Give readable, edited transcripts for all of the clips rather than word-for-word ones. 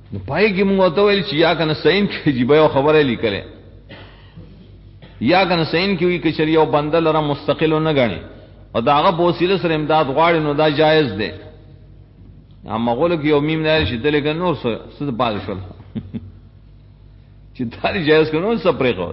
نو پای کې موږ ته ویل چې یا کنه سین کې جيبه خبره لیکله یا کنه سین کې وی کچری او بندل را مستقل نه غني او داغه په وسیله سره امداد غواړي نو دا جایز دی. اما غول کې یو میم نه شي دلګ نور څه پال شول چې دا جایز کنو سپری قول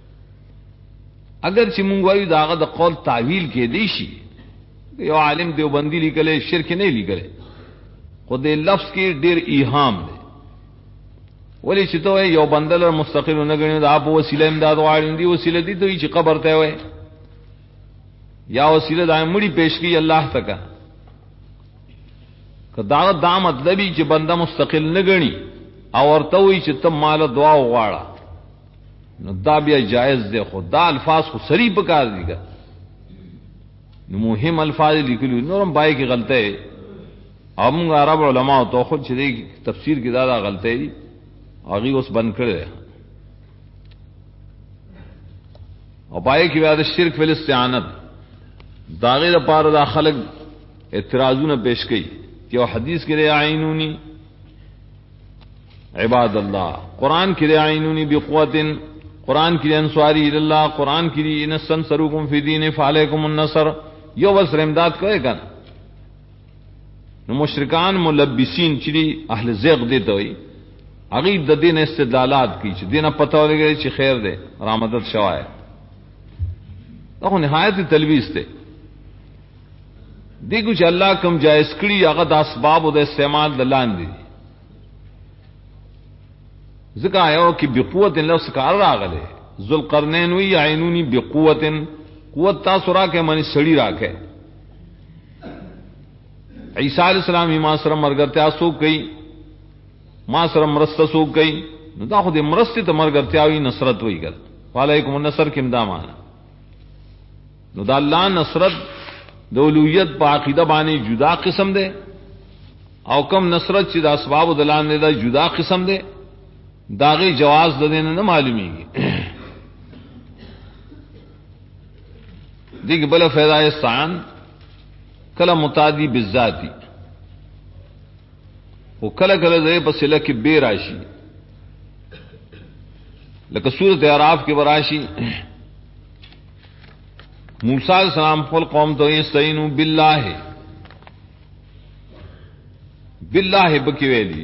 اگر چې مونږ وایو داغه د قول تعویل کې دی شي یو عالم دیوبندی لیکله شرک نه لیکله خو دې لفظ کې ډیر ایهام دی ولی چې ته یو بندل مستقل نه غني دا په وسیله امداد غواړي دی وسیله دي ته چې قبر ته وای یا وسیله د امړي پیش کی الله تک کدا دا مطلبي چې بنده مستقل نه غني او ورته وی چې ته مال دعا وغواړه نو دا بیا جائز دی. خدا الفاظ خو سری پکار دیګا نو مهم الفاظ لیکلو نورم پای کې غلطه ہے. هم عرب علماء تو خود چې دی تفسیر کې دا غلطه دی هغه اوس بند کړی او پای کې بیا د شرک فل استعانت داغه لپاره دا خلق اعتراضونه پیش کړي چې حدیث کې عینونی عباد اللہ قرآن کی عینونی بقوت قرآن کی انصاری اللہ قرآن کی انسن سروکم فی دین فعلیکم النصر یو وسر امداد کوئے کن نو مشرکان ملبسین چلی اہل زیغ دیتا ہوئی اغیب دا دین استدلالات کی چی دینا پتہ ہو لگے چی خیر دے رامدت شوائے تو نہایت تلویز تے دیکھو چی اللہ کم جائز کری اغد اسباب دا استعمال دلان دی ذکر آیا کہ بقوت لفظ کار راغلے ذوالقرنین وی عینونی بقوت قوت تاسو راکے منی سڑی راکے عیسیٰ علیہ السلام ما سره مرګرتیا سو کئی ما سره مرسته سو کئی نو دا خود مرسته ته مرګرتیا وی نصرت وی کړ علیکم النصر کیم دا معنا نو دا الله نصرت د اولوہیت په عقیده باندې جدا قسم ده او کم نصرت چې د اسباب دلان نه دا جدا قسم ده داغی جواز دین نہ معلومی گی دیکھ بلا فیضا استعان کلا متعدی بالذاتی وہ کلا کلا دے پسلہ کی بے راشی لکہ سورۃ اعراف کی براشی موسیٰ علیہ السلام قل قوم تو یستعینوا باللہ باللہ بکی ویلی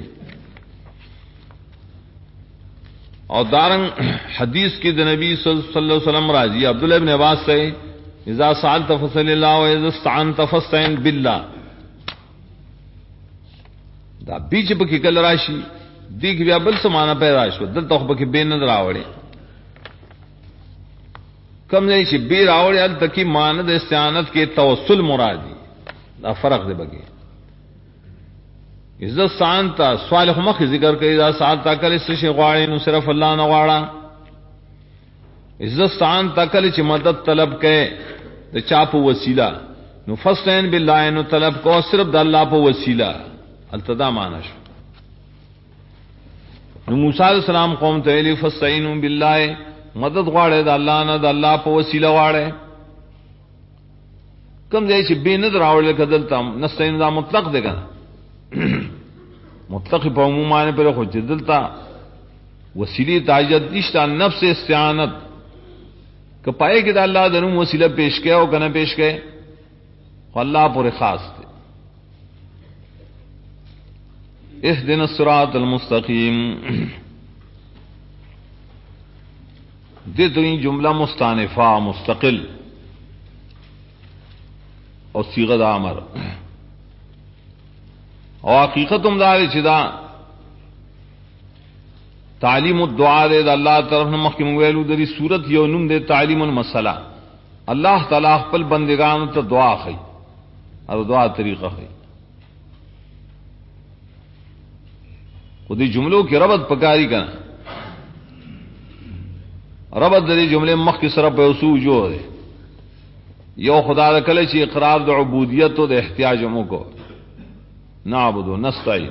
اور دارنگ حدیث کی نبی صلی اللہ علیہ وسلم راضی عبداللہ ابن عباس سے اذا سألت فصل اللہ و اذا استعنت فاستعن باللہ دا بیچ پکی کل راشی دیکھ بیا بل سمانا پیدا شو دل توخ پکی بے ند راوڑے کم نہیں چی بے راوڑے ال تکی ماند استعانت کے توسل مرادی دا فرق دے بگی عزت سانتا صالح مخ ذکر کئی دا سانتا کل اس سے غواړي نو صرف اللہ نہ غواړه عزت سانتا کل چ مدد طلب کئ تے چاپ وسیلہ نو فاستعن بالله نو طلب کو صرف د اللہ په وسیلہ التدا مانش نو موسی علیہ السلام قوم ته ویلی فاستعینوا بالله مدد غواړي د الله نه د الله په وسیلہ غواړي کم ځای چې بینه دراوړل کدل تام نستعین دا مطلق دی کنه مطلق په عمومانه پر خو جدلتا وسیله تاجد نشتا نفس استعانت کپائے کہ اللہ دنو وسیلہ پیش کیا او کنا پیش کئے اللہ پر خاص تھے اهدنا الصراط المستقیم دے تو یہ جملہ مستانفہ مستقل اور صیغہ امر اور حقیقت دار چدا تعلیم الدعاء دے اللہ طرف نہ مخکم ویلو دری صورت یو نوم دے تعلیم المسئلہ اللہ تعالی خپل بندگان ته دعا خي او دعا طریقہ خي خودی جملوں کی ربط پکاری کا ربط دری جملے مخ کی سره په وسو جو ہے یو خدا د کله چې اقرار د عبودیت او د احتیاج مو کو نعبد و نستعین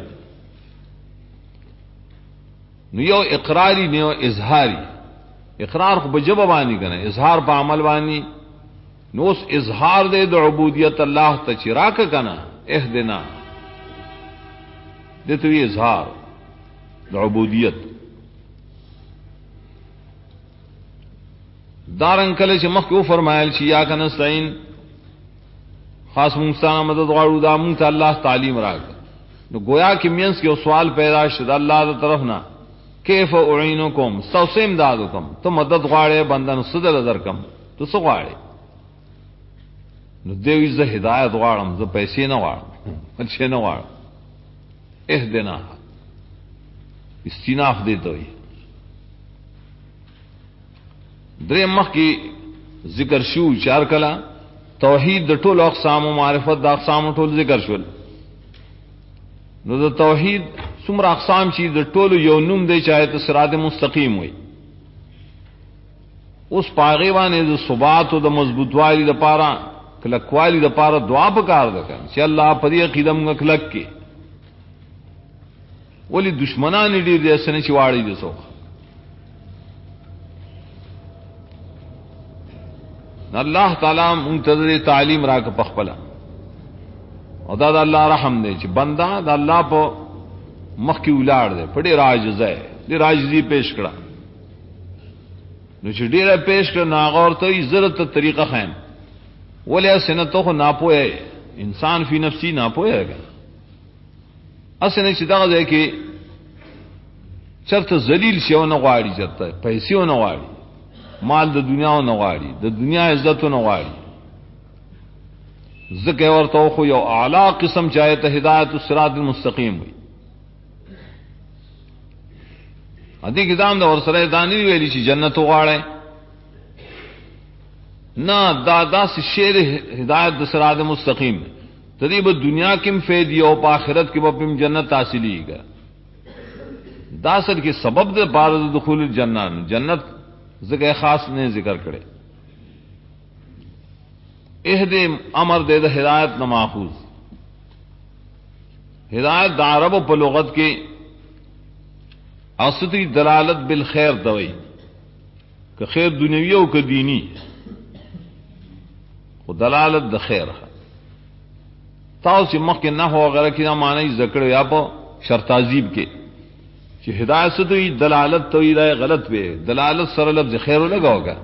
نو یو اقراری نیو اظہاری اقرار خو بجبه باندې کنه اظہار په عمل باندې نو اس اظہار دے د عبودیت اللہ ته چراک کنه اهدنا دته وی اظہار د عبودیت. دارن کله چې مخکې و فرمایل چې یا کنه نستعين خاص مونږ ستاسو مدد غواړو دا مونږ ته الله تعلیم راکړه. نو گویا کې مینس کې یو سوال پیدا شد الله تر طرف نه کیف اعینکم سوسم دادکم ته مدد غواړې بندن صدر درکم ته څه غواړې؟ نو دوی زه هدایت غواړم زه پیسې نه غواړم څه نه غواړم. اهدنا استیناف دې ته وي. درې مخ کې ذکر شو چار کلا توحید د ټول اقسام او معرفت د اقسام ټول ذکر شول. نو د توحید څومره اقسام چې د ټولو یو نوم دی چې آیت صراط مستقیم وي. اوس پاغي باندې د ثبات او د مضبوطوالي لپاره کلکوالی لپاره دعا وکړ ده چې الله په دې عقیده موږ کلک کې. ولی دشمنان ډیر دي اسنه چې واړی دي سو. الله تعالی منتظر تعلیم راک پخپلا او دا الله رحم دی چې بندا د الله په مخ کې ولاړ دی په ډیر عاجز دی ډیر عاجزي پیش کړه. نو چې ډیر پیش کړه ناغور ته عزت ته طریقه خایم ولی اسنه ته ناپوهه انسان فی نفسی ناپوهه اسنه چې دغه ځای کې چرته ذلیل شو نه غواړي چرته پیسې نه غواړي مال د دنیا نه غواړي د دنیا عزت نه غواړي ذکر ورته خو یو اعلی قسم چاہے ته هدایت الصراط المستقیم وي. ادي کتاب د ورسره دانی ویلی چې جنت غواړي نه داس شیر ہدایت صراط مستقیم تدیب دنیا کم فیدی او په آخرت کې به جنت حاصلې گا داسر کے سبب دے بار دخول الجنہ جنت ذکر خاص نے ذکر کرے. اہد امر دے دا ہدایت نہ ماخوذ ہدایت دا عرب و پلغت کے اصلی دلالت بالخیر دوئی کہ خیر دنیوی کہ دینی وہ دلالت د خیر تاؤ سے مخ کے نہ ہو وغیرہ کی نہ مانے ذکر یا پو شرطازیب کے کہ ہدایت سے تو یہ دلالت تو یہ غلط پہ دلالت سر لفظ خیر لگا ہوگا.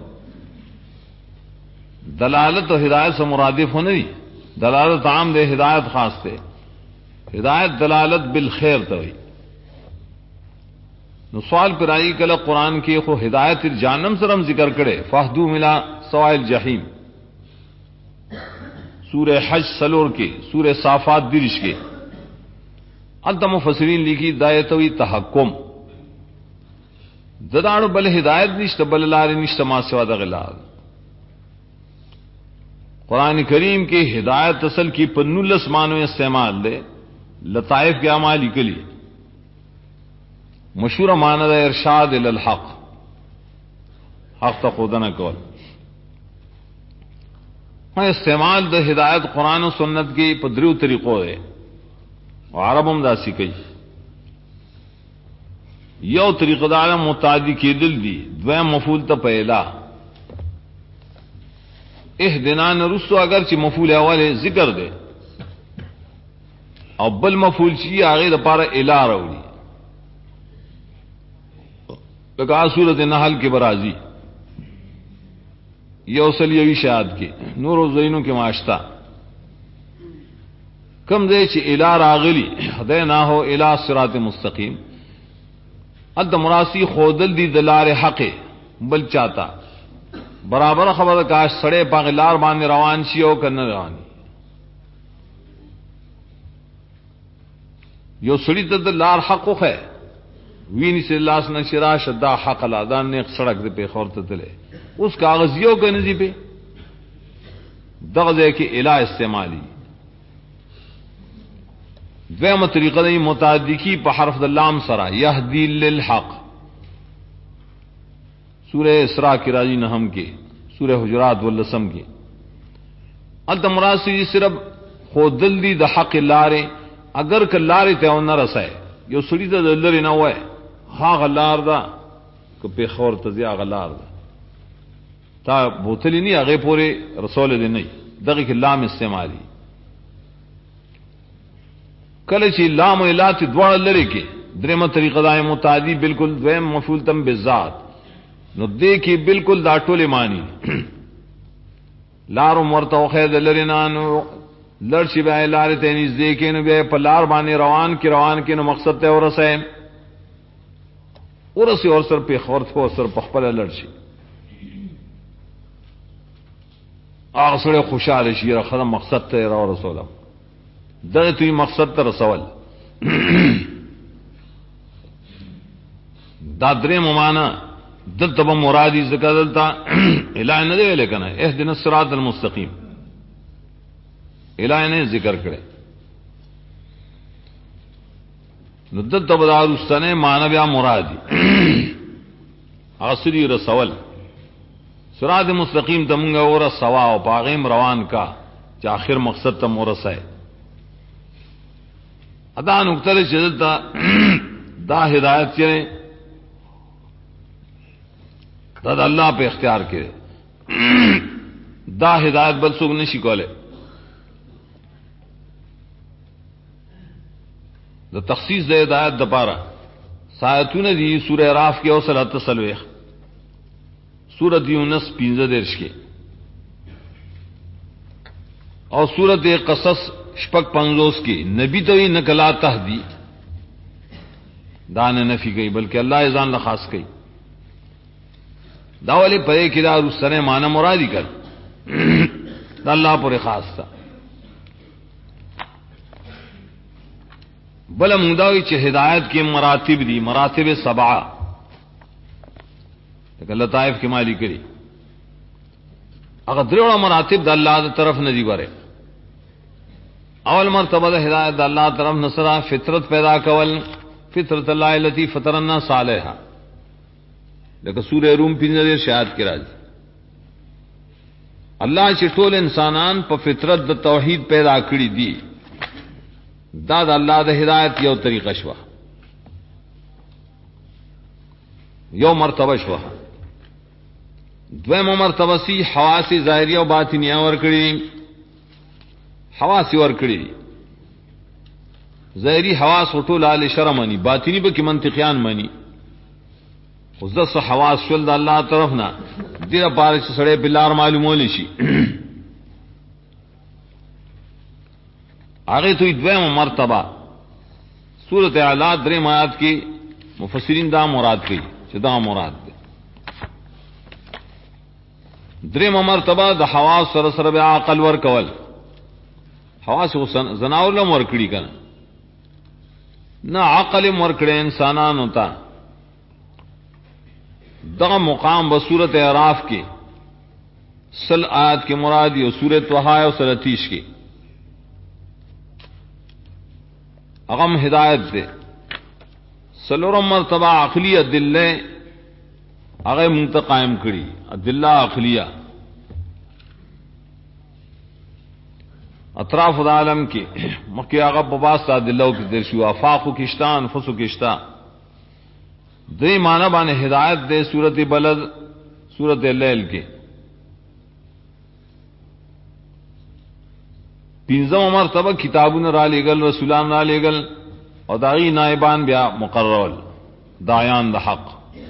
دلالت و ہدایت سے مرادف ہو نہیں دلالت عام دے ہدایت خاص تھے ہدایت دلالت بالخیر تو نو سوال پر آئی کل قرآن کی خو ہدایت جانم سرم ذکر کرے فہدو ملا سوائل جہیم سورہ حج سلور کے سورہ صافات درش کے انت مفسرین لکھی دایتوی تحکم ددانو بل ہدایت نشت بل لار نشت ما سوا دغلار. قرآن کریم کے ہدایت اصل کی پنولس معنوں استعمال دے لطائف کے اعمال کے لیے مشہور معنی ہے ارشاد الی الحق حق تخودنا کول استعمال د ہدایت قرآن و سنت کی پدریو طریقوں ہے عربم دا سکی یو طریقہ دار متعدی کی دل دی دویم مفعول تا پہلا اہدنا نرسو اگرچہ مفعول اول ذکر دے او بل مفعول چی آگے دا پارا الہ روڑی لکہ سورت نحل کے برازی یوصل یوی شہاد کے نور و زینوں کے معاشتہ کم دے چی الہ راغلی دے نہ ہو الہ صراط مستقیم اد مراسی خودل دی دلار حق بل چاہتا برابر خبر کاش سڑے پاغلار باندې روان شي او کنه رواني یو سړی ته دلار حق خو ویني سے لاس نشرا شدا حق الادان نے سڑک دے پہ خورت تلے اس کاغذیوں کا نزی پہ دغزے کے الہ استعمالی دویم طریقہ دی متعدی کی پہ حرف اللام سرا یہدی للحق سورہ اسراء کی راجی نحم کے سورہ حجرات واللسم کے التمراسی صرف خودل دی دا حق لارے اگر کہ لارے تے نہ رسائے یو سڑی دا دلر نہ ہوئے ہاں غلار دا کہ پہ خور تزیا غلار دا تا بوتلی نہیں اگے پورے رسول دے نہیں دغی کہ لام استعمالی کله چې لام او الات دوړ لري کې درم طریقه دا متعدی بالکل دویم مفعول تم بالذات نو دیکھی بالکل دا ټول معنی لار مرتو خید لرینانو لړشي به لار ته نږدې کینو به په لار باندې روان کې نو مقصد ته ورسه اور سر په خورت کو سر په خپل لړشي هغه سره خوشاله شي را خدای مقصد ته را رسولم دغه توی مقصد ته رسول دا درې ممانه دلته به مرادی ذکر دلته الای نه دی ویل کنه اهدنا الصراط المستقیم الای نه ذکر کړي نو دلته به دارستانه معنی بیا مرادی اصلي رسول صراط مستقیم تمغه اور سوا او پاغیم روان کا چې اخر مقصد ته ورسه ادا نقطه چې دا هدایت چې دا اللہ پہ اختیار کرے دا ہدایت بل سوک نشی کولے دا تخصیص دا ہدایت دا پارا سایتون دی سورہ راف کے اوصل التسلویخ سورت یونس 15 درش کے اور سورت قصص شپک 50 کی نبی تو نکلا تہدی دان نفی گئی بلکہ اللہ اذان لخاص گئی داولی پرے کی دا رسنے معنی مرادی کر دا اللہ پر خاص تھا بل مداوی چھ ہدایت کی مراتب دی مراتب 7 لیکن لطائف کی مالی کری اگر دروڑا مراتب دا اللہ دا طرف ندی برے اول مرتبہ دا ہدایت دا اللہ طرف نصرہ فطرت پیدا کول فطرت اللہ التی فطر الناس علیہا لیکن سورہ روم 15 شاید کی راج اللہ چې ټول انسانان په فطرت د توحید پیدا کړی دي دا د الله د هدایت یو طریقه شوه یو مرتبه شوه دویمه مرتبه سی حواس ظاهری او باطنی ور کړی حواس ور کړی ظاهری حواس ټول ال شرمانی باطنی به کې منطقيان مانی اوس د حواس شول د الله طرف نه ډیره پاره چې سړی بلار معلومول شي هغه ته دویمه مرتبه سورۃ اعلی درې آیات کې مفسرین دا مراد کوي چې دا مراد ده درېمه مرتبه د حواس سره سره به عقل ور کول حواس زناور له ور کړی کنه نه عقل ور کړی انسانانو ته دا مقام بصورت اعراف کے سل آیات کے مرادی اور سورۃ طٰہٰ اور سلتیش کے اغم ہدایت دے سلورم مرتبہ عقلی ادلے اغه منتقائم کړي ادله عقلیه اطراف العالم کې مکه هغه په واسطه ادله کې در شو افاق کشتان فسو کشتا دې معنی باندې ہدایت دے سورۃ بلد سورۃ اللیل کې پنځم مرتبه کتابونه را لېګل رسولان را لېګل او داغي نائبان بیا مقررول دایان د حق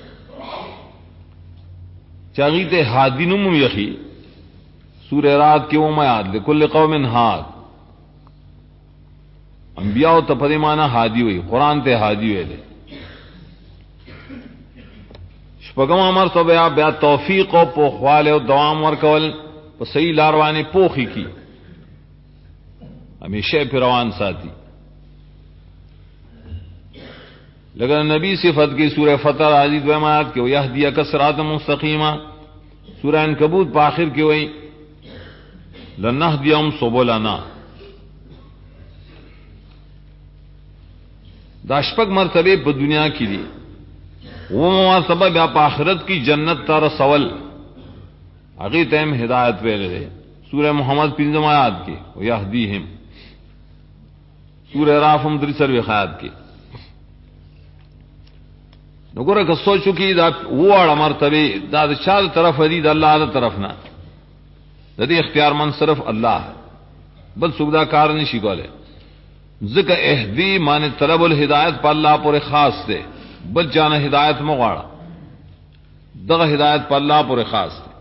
چاغیته هادی نوم یخی سورہ رات کې و میاد لكل قوم هاد انبیاء ته په معنا هادی وي قران ته هادی ویل شپږم مرتبه بیا توفیق او پوخواله او دوام ورکول په صحیح لار باندې پوخی کی ہمیشہ روان ساتھی لیکن نبی صفت کی سورہ فتح عزیز ومات کے یہدیک صراط مستقیما سورہ عنکبوت پاخر کی ہوئی لنہدیہم سبلنا داشپک مرتبے پر دنیا کی دی وہ مرتبہ بیا آخرت کی جنت تار سول اگی تیم ہدایت پہ لے سورہ محمد پنجم آیات کی یہدیہم سورہ رافم درسر وخیات کی نگورا کہ سوچو کی دا وڑا مرتبے دا چار طرف دی دا اللہ دا طرف نہ دا دی اختیار من صرف اللہ بل سودا کار نہیں شکولے ذکر اهدی معنی طلب الہدایت پر اللہ پر خاص دے بل چانا ہدایت مغاڑا دغه ہدایت پر اللہ پر خاص دے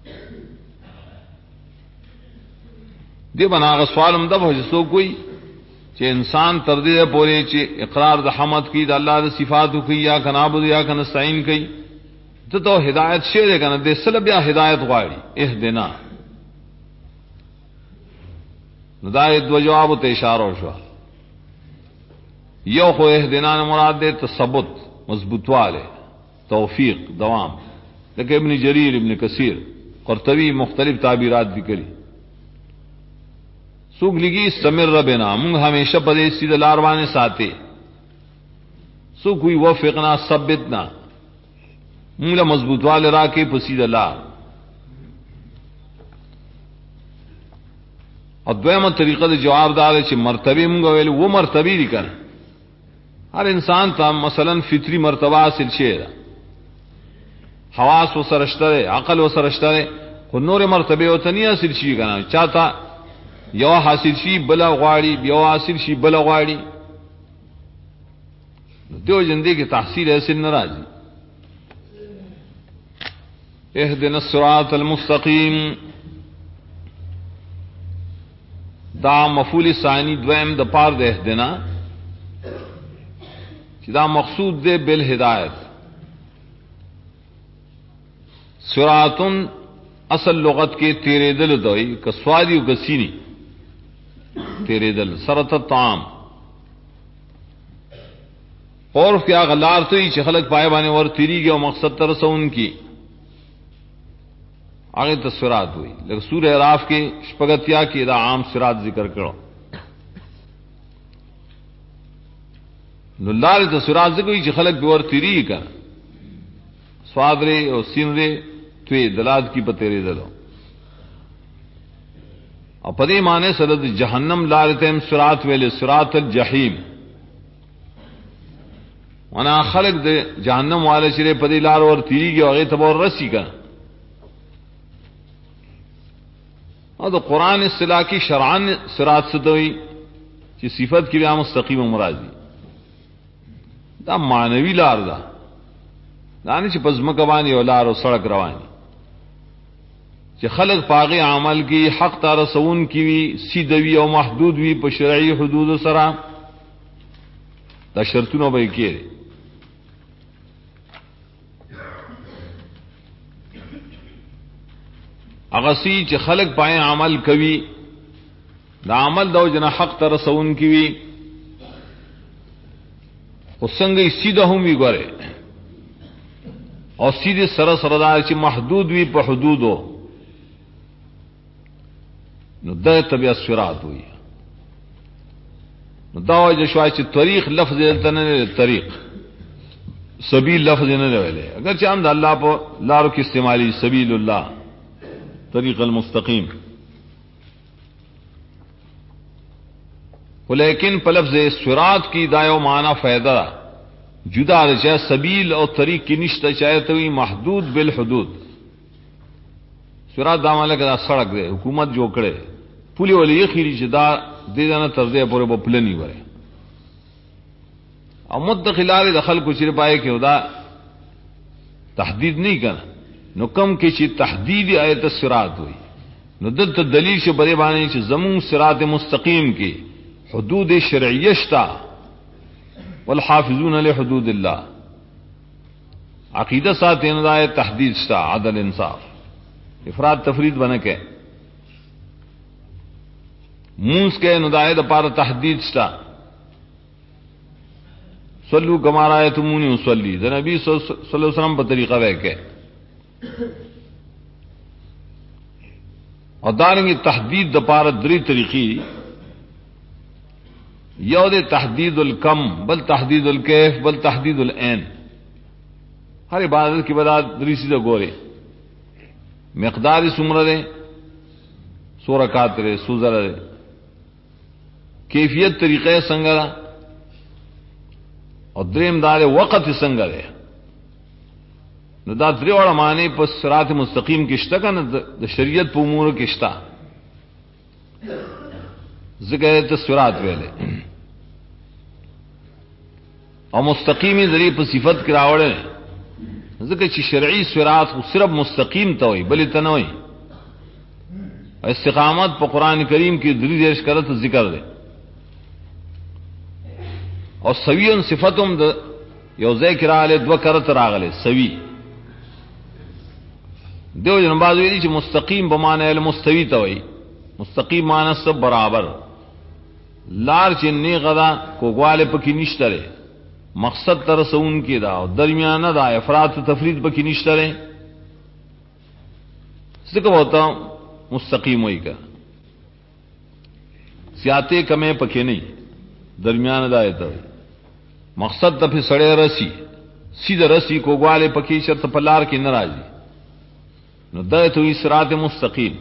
دی بنا سوالم دب ہو جسو کوئی چه انسان تردید پوری چه اقرار د حمد کی د اللہ د صفاتو کی یا کنابود یا کنستعین کی تو ہدایت شیرے کنا دے سلب یا ہدایت غاڑی اهدنا ندایت دو جواب تے اشارہ شو یو خو اهدنا مراد دے تثبت مضبوط والے توفیق دوام لیکن ابن جریر ابن کثیر قرطبی مختلف تعبیرات بھی کری سوک لگی استمر ربنا منگ ہمیشہ پدے سید لاروانے ساتے سو کوئی وفقنا ثبتنا منگلا مضبوط والے راکے پسید لار اور دویمہ طریقہ دے جواب دارے چھ مرتبے منگا ویلے وہ مرتبی دی کر ہر انسان تا مثلا فطری مرتبہ حاصل شیر حواس و سرشترے عقل و سرشترے خود نور مرتبے ہوتا نہیں حاصل شی کنا چاہتا یو حاصل شی بلا غواڑی یو حاصل شی بلا غواڑی دیو جندے کی تحصیل حاصل ناراضی اهدنا الصراط المستقیم دا مفعول ثانی دویم د پار د اهدنا چې دا مقصود دے بالهدایت صراط اصل لغت کے تیرے دل دوئی کسوادی و کسینی تیرے دل سرط الطعام اور کیا غلار تو ہی خلق پائے بانے ور تیری گیا مقصد ترسون کی آگے تصورات ہوئی لیکن سورہ اعراف کے شپگتیا کی دا عام صراط ذکر کرو نلال تصورات ذکر ہوئی خلق بیور تیری کا سواد رے اور سین رے توی دلاد کی پتیرے دلو اور پدی مانے سرد جہنم لالتیم صراط ویلے صراط الجحیم ونا خلق دے جہنم والے شرے پدی لار اور تیری گیا وغیر تب اور رسی کا اور تو قرآن اصطلاح کی شرعان صراط ستوئی چی صفت کی بیا مستقیم مرادی دا معنوی لار دا دانی چی پزمک وانی و لار و سڑک روانی چی خلق پاغی عمل کی حق تارسون کی وی سیدوی او محدود وی پا شرعی حدود سرا دا شرطونو بای کیرے اغسی چی خلق پائے عمل کوي دا عمل دو جنا حق ترسون کیوی خسنگی سیدہ ہم بھی گورے اور سیدھے سر سردار چی محدود وی پا حدود ہو نو دا طبیعت صراط ہوئی نو دا وجہ شوائی چی طریق لفظ دلتا نہیں طریق سبیل لفظ نہیں لے اگر چاند اللہ پا لارو کی استعمالی سبیل اللہ طریق المستقیم لیکن پلفظ صراط کی دایو معنی فائدہ جدا چاہے سبیل اور طریق کی نشتہ چاہے تو محدود بالحدود صراط دامالہ کا سڑک دے حکومت جو کڑے پولی والی یہ خیری چدا دے جانا تردے پورے وہ پلنی ورے اور مدخلال دخل کو چر پائے کہ خدا تحدید نہیں کرنا نو کم کی چی تحدید آیت صراط ہوئی نو دلت دلیل سے برے بانے چی زمون صراط مستقیم کی حدود شرعیشتا والحافظون لحدود اللہ عقیدہ ساتھ اندائے تحدید شتا عدل انصاف افراد تفرید بنکے مونس کے ندائے دپار تحدید شتا صلو کما رأیتمونی اصلی دا نبی صلی اللہ علیہ وسلم پر طریقہ ویکے اور دارنگی تحدید دپار دری طریقی یود تحدید الکم بل تحدید الکیف بل تحدید العین ہر عبادت کی بدا دری سیدھا گورے مقدار سمر دے سو رکعت رے سو ذرا رے کیفیت طریقے سنگرا اور دریم دار وقت سنگر ہے نو دا درې وړه معنی په صراط مستقیم کې شته کنه د شریعت په امور کې شته ذکر ته صراط ویلې او مستقیمی ذریعہ په صفت کې راوړل ځکه چې شرعي صراط خو صرف مستقیم ته وي بلې ته نه وي. استقامت په قران کریم کې درې دیرش کرته ذکر دی او سویون صفتهم د یو ذکر علی دو کرته راغله سوی دیو جن بعض ویلي چې مستقیم به معنی المستوی ته وي. مستقیم معنی سب برابر لار چې نه غدا کوګواله پکې نشته لري مقصد تر رسون کې دا او درمیانه دا افراط تفرید پکې نشته لري څه کوته مستقیم وای کا سیاته کمه پکې نه درمیانه دا ایته مقصد ته په سړی رسی سیده رسی کوګواله پکې شرط پلار کې ناراضي نو دا ته صراط مستقیم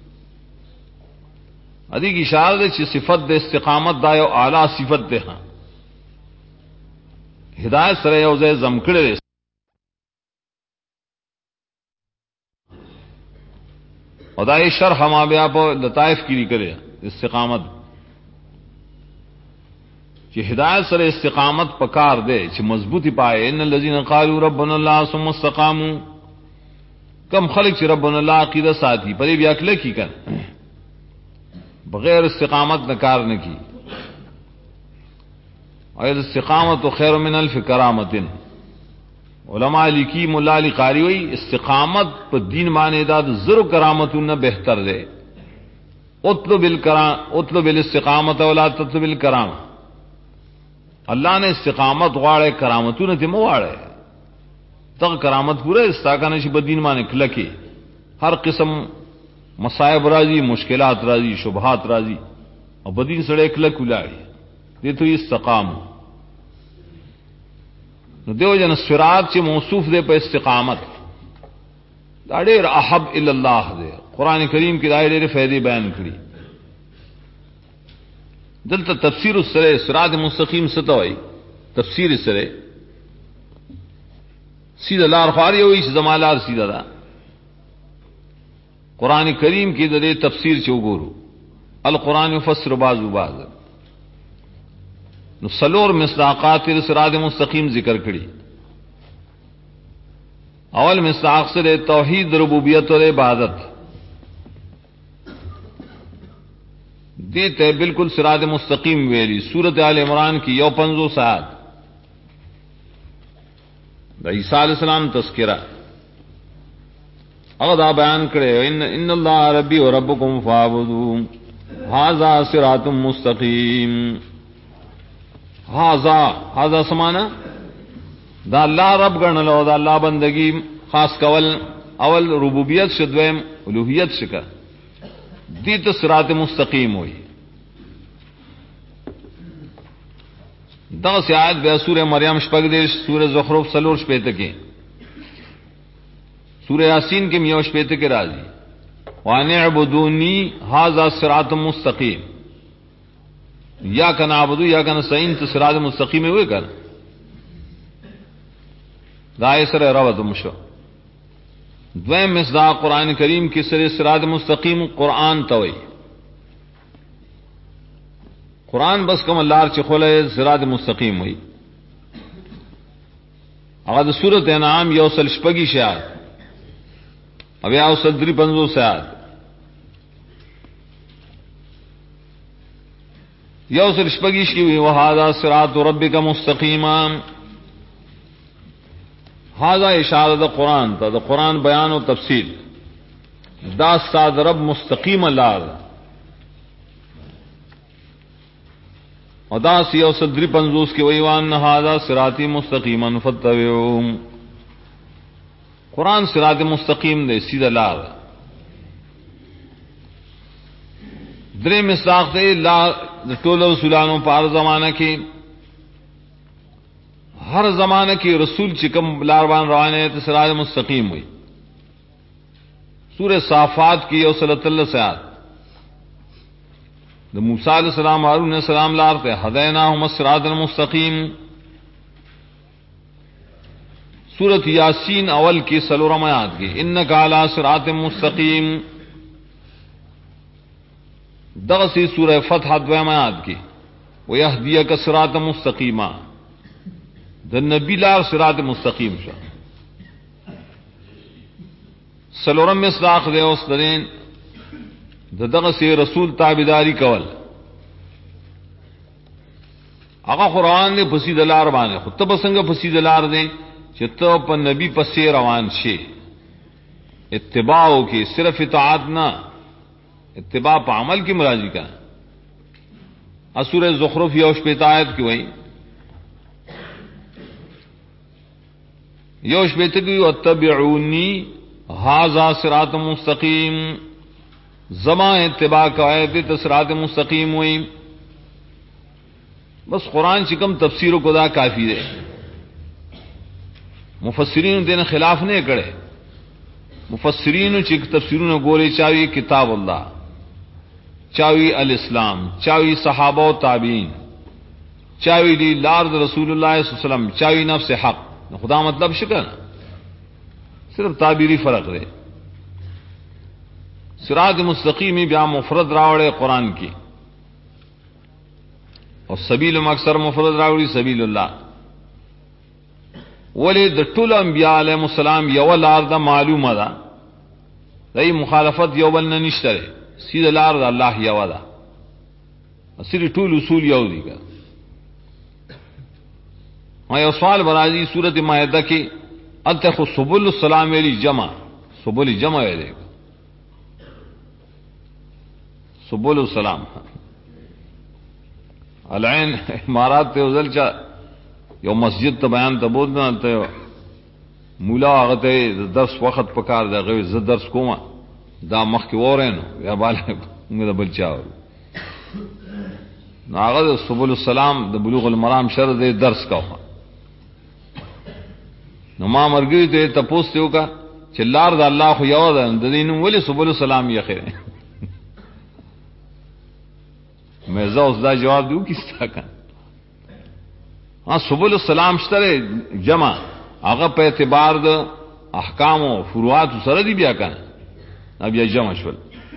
ادي کی اشاره چې صفت د استقامت دا یو اعلی صفت ده. ہدایت سره یو ځای زم کړل او دا یې شرح ما بیا په لطائف کې لیکل استقامت چې ہدایت سره استقامت پکار دی چې مضبوطی پائے. ان الذين قالوا ربنا الله ثم استقاموا کم خلق چې ربنا الله عقیده ساتي پرې بیا کله کی کړ بغیر استقامت نہ کار نہ کی. اور استقامت خیر من الف کرامت علماء لکی مولا علی قاری وی استقامت پر دین معنی داد زر کرامتوں نہ بہتر دے. اطلب الاستقامت ولا تطلب الکرام. اللہ نے استقامت غواړي کرامتوں ته مو واړي تغ کرامت پورا استاکانه شي بدین معنی کلکی ہر قسم مصائب راضی مشکلات راضی شبہات راضی اور بدین سڑے کلک ولاړي دې ته استقام. نو دیو جن صراط چې موصوف دی په استقامت دا ډېر احب الی الله دی. قران کریم کې دا ډېر فائدې بیان کړي. دلته تفسیر السره صراط مستقیم ستوي تفسیر سره سیدہ لار خاري وي چې زمالار سیدہ دا قران کریم کې د تفسیر چې وګورو القرآن يفسر بعض بعض نو سلور مصداقات صراط مستقیم ذکر کړي. اول مصداق سره توحید ربوبیت اور عبادت دیتے بالکل صراط مستقیم ویلی سورت آل عمران کی 50 آیات دا عیسیٰ علیہ السلام تذکرہ اغدا بیان کرے ان اللہ ربی و ربکم فاعبدون ھذا صراط مستقیم. ھذا سمانا دا اللہ رب گنلو دا اللہ بندگی خاص کول اول ربوبیت شدویم الوہیت شکا دیت صراط مستقیم ہوئی. دا سی آیت بیا سورہ مریم شپږ دیش سورہ زخرف سلور شپیته کې سورہ یاسین کې میو شپیته کې راځي وان اعبدونی ھذا صراط مستقیم یا کنا عبدو یا کنا سین تو صراط مستقیم ہوئے کر دا سره راوت مشو. دویم مصداق قرآن کریم کی سر صراط مستقیم قرآن توئی قرآن بس کم اللہ چخولے صراط مستقیم ہوئی. اگر سورت انعام یوسل شپگی شاید اب یوسل 53 سیاد یوسل شپگیش کی ہوئی وہذا صراط ربک مستقیما. هذا اشارہ دا قرآن تا دا قرآن بیان و تفسیر دا ساد رب مستقیم لار اور دا سیو صدری 53 کی ویوان هذا صراطی مستقیما فاتبعوه. قرآن صراط مستقیم دے سیدھا لار. درے مصداق دے لا ټول رسولانو پار زمانہ کی ہر زمانہ کی رسول چکم لاروان روانه ته صراط مستقیم ہوئی. سورہ صافات کی او صلی اللہ سیاد د موسی علیہ السلام ہارون علیہ السلام لار ته هدیناهم الصراط المستقیم. سورۃ یاسین اول کی سلورم آیات کی انک علی صراط مستقیم. دغسی سورہ فتح دویم آیات کی ویہدیک صراط مستقیما. د نبی لار صراط مستقیم شو. سلورم مصداق دے اوس درین دغه سی رسول تابعداری کول. هغه قرآن دے پسید لار باندې خو ته بسنګ پسید لار دے چې ته په نبی پسې روان شي. اتباع کی صرف اطاعت نہ، اتباع په عمل کی مراجی کا. سورہ زخرف یوش پہ آیت کی وئی یوش پہ کی واتبعونی ھذا صراط مستقیم، زما اتباع کا آیت صراط مستقیم ہوئی. بس قرآن چکم تفسیر کو دا کافی دے. مفسرین دین خلاف نہیں کڑے. مفسرین چک تفسیروں گولے چاوی کتاب اللہ، چاوی الاسلام، چاوی صحابہ و تابعین، چاوی دی لارد رسول اللہ صلی اللہ علیہ وسلم، چاوی نفس حق. خدا مطلب شکر صرف تعبیری فرق دے. صراط مستقیمی بیا مفرد راوڑے قرآن کی، اور سبیل اکثر مفرد راوڑی سبیل اللہ. ولی د ټول انبیاء علیهم السلام یو لار دا معلومه ده، دای مخالفت یو بل نه نشته، سیده لار د الله یو ده، اصلي ټول اصول یو دي. ما یو سوال برازي سورۃ مائده کې التخ سبل السلام ویلی جمع، سبل جمع ویلی سبل السلام. العین امارات ته وزل چا یو مسجد ته بیان ته بود نه ته مولا هغه ته درس وخت پکار دا غوي ز درس کومه دا مخ کې ورینو یا بالا موږ بل چاو ناغه سبل السلام د بلوغ المرام شر دے درس کا. نو ما مرګی ته تپوس دیو کا چې لار د الله خو یو ده، د دین ولی سبل السلام یې خیره. مې زوس دا جواب دیو کیستا کا. ہاں سبل السلام شتره جمع هغه په اعتبار د احکام او فروعات سره دی بیا کنه بیا جمع شول.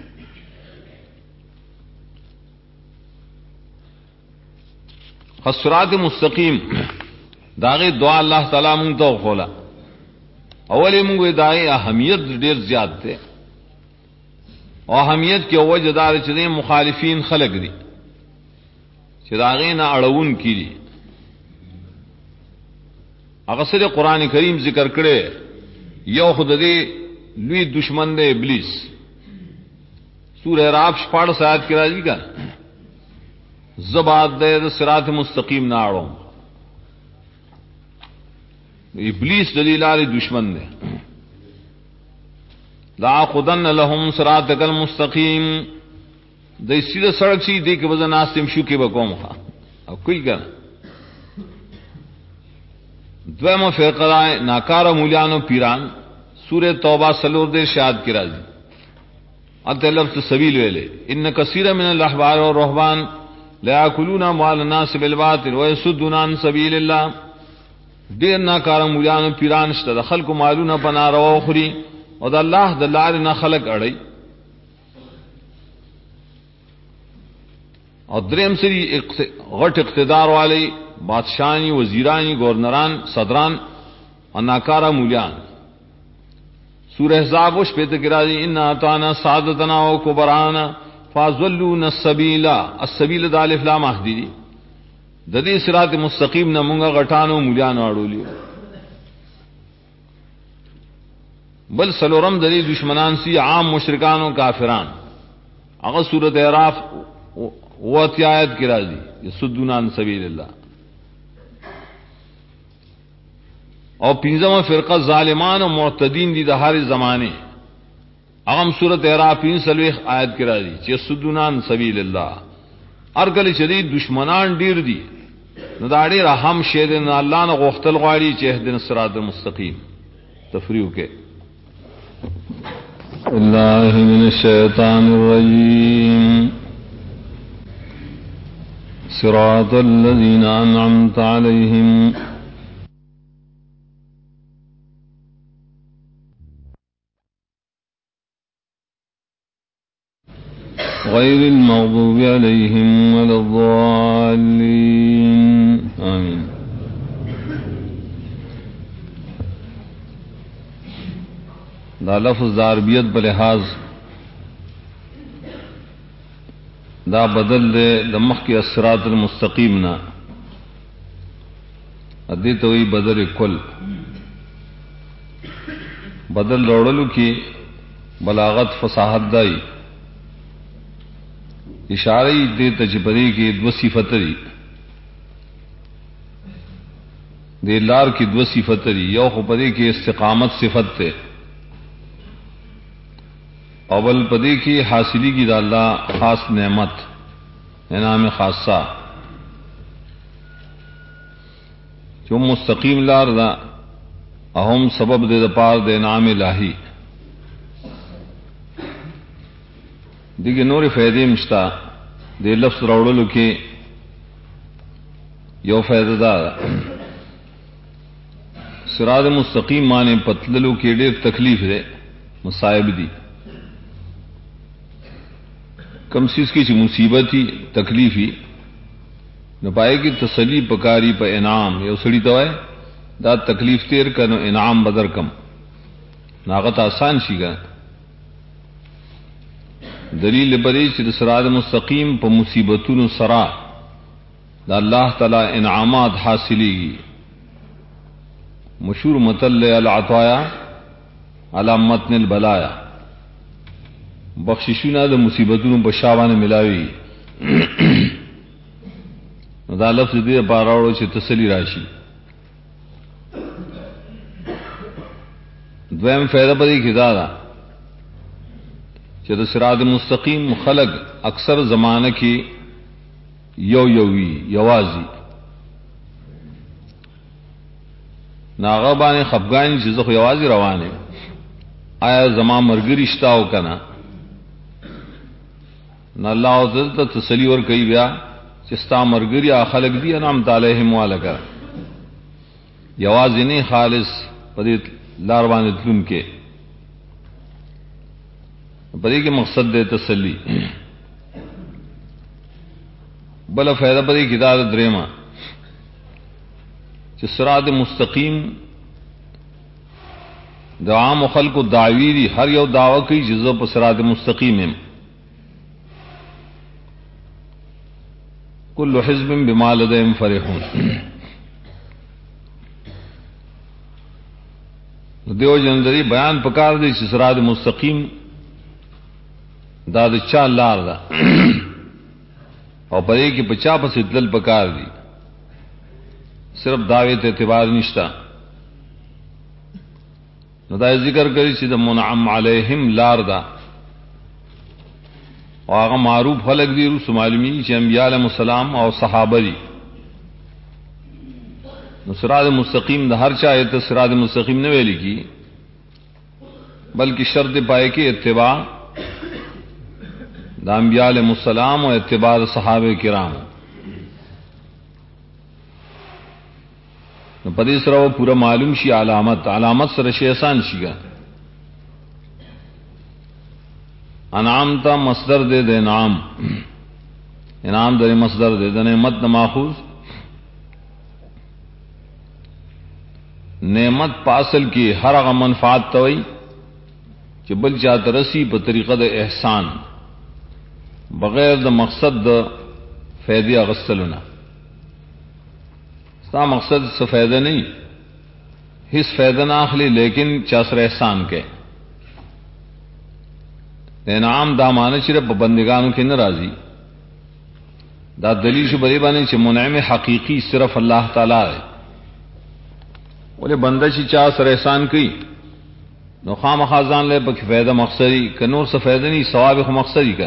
صراط مستقیم داغه دعا الله تعالی مونږ ته خولا. اولی مونږ دای اهمیت ډیر زیات ده، او اهمیت کې وجه دار چې مخالفین خلق دي چې داغه نه اړون کړي. هغه سره قران کریم ذکر کړي یو خود دې لوی دشمن دی ابلیس. سورہ رعد 14 آیات کې راځي کا زباد دې صراط مستقیم نه اړو. ابلیس دلیلار دشمن دی. لا خدن لهم صراطک المستقیم، دې سیده سړک شي دې کې وزن ناسم شو کې وکوم او کوئی کنه. دویمو فرقه ناکار مولیانو پیران، سورہ توبہ سلور دے شاد کی راضی ات لفظ سبیل ویلے ان کثیر من الاحبار والرهبان لا یاکلون اموال الناس بالباطل ويصدون عن سبیل اللہ. ډیر ناکار مولیانو پیران شته خلق مالونه بنا روا خوري او د الله د لارې نه خلق اړي. او دریم سری غټ اقتدار والی بادشاہانی، وزیرانی، گورنران، صدران اور ناکارہ مولیان. سورہ احزاب وش پہ تکرا دی ان اطعنا سادتنا و کبرانا فاضلون السبیل. السبیل د الف لام احدی د دې صراط مستقیم نه مونږه غټانو مولیان اړولی. بل سلورم د دې دشمنان سی عام مشرکان او کافران. هغه سورۃ اعراف و آیت کی راضی یصدون عن سبیل اللہ. اور پنجم فرقہ ظالمان و معتدین دی د ہر زمانے. اغم سورۃ اعراف 3 آیت کی راضی یصدون عن سبیل اللہ. ارگل شدید دشمنان ډیر دی نو دا ډیر اهم شه دی. الله نه غوښتل غواړي چې اهدنا الصراط المستقیم. تفریح کې الله من الشیطان الرجیم صراط الذين أنعمت عليهم غير المغضوب عليهم ولا الضالين آمين. دا لفظ دا عربیت بلحاظ دا بدل دے دمخ کی الصراط المستقیم نا ادی توئی بدل کل بدل روڑلو کی بلاغت فصاحت دائی اشارئی دے تجبری کی دو صفتری دے لار کی دو صفتری یو خپدی کی استقامت صفت تے اول پدی کی حاصلی کی دا اللہ خاص نعمت انعام خاصہ جو مستقیم لار دا اہم سبب دے دپار دے انعام الہی دیکھے نور فیدے مشتا دے لفظ روڑلو کے یو فیدہ دا صراط مستقیم مانے پتللو کے ڈیر تکلیف دے مصائب دی کم سیز کی چی مصیبتی تکلیفی نو پائے کی تسلی پکاری پا انعام یو سڑی تو ہے دا تکلیف تیر کا نو انعام بدر کم ناغت آسان شی گا دلیل بری چی صراط مستقیم پا مصیبتون سرا دا اللہ تعالی انعامات حاصلی گی مشہور متل العطایا علی متن البلایا بخششونا دا مصیبتون پا شاوان ملاوی دا لفظ دے پاراوڑو چی تسلی راشی دویم فیدہ پدی کی دادا چی دا صراط مستقیم خلق اکثر زمانہ کی یووی یوازی ناغبان خفگان چی زخو یوازی روانے آیا زمان مرگری شتاو کنا نا اللہ عزت تسلی ور کئی بیا چستا مرگری خلق دی انعمت علیہم والکا یوازی نہیں خالص پدی لاربان اتلون کے پدی کے مقصد دے تسلی بلا فیدہ پدی کتاب دریما چی صراط مستقیم دعام و خلق و دعویری ہر یو دعوی کی جزو پا صراط مستقیم کل حزب بما لدیہم فرحون دیو جندری بیان پکار دی چی صراط مستقیم دا دا چا لار دا اور پدے کی پچا پس اتلل پکار دی صرف دعویت اعتبار نشتا نو دا ذکر کری چی دا منعم علیہم لار دا اور آغا معروف خلق دی رسو معلومی چی انبیاء علیہ السلام اور صحابہ دی نو صراط مستقیم دا ہر چاہے تا صراط مستقیم نہ ویلی کی بلکہ شرط پائے کہ اتباع دا انبیاء علیہ السلام اور اتباع صحابہ کرام نو پدی سر وہ پورا معلوم شی علامت سر شی احسان شی گا انعام تا مصدر دے دے انعام دے مصدر دے نعمت ماخوذ نعمت پاسل کی ہر اغا منفعت توئی کہ بل چاہت رسی پا طریقہ دے احسان بغیر دا مقصد دا فیدی اغسلنا ستا مقصد سے فیدہ نہیں حس فیدہ نہ اخلی لیکن چاسر احسان کے انعام دا مانا چرے پا بندگانوں کے نرازی دا دلیل شو بری بانے چھ منعم حقیقی صرف اللہ تعالی ہے بولے بندہ چی چاہ سر احسان کی نو خام خازان لے پک فیدہ مقصدی کہ نور سے فیدہ نہیں ثواب خو مقصدی کا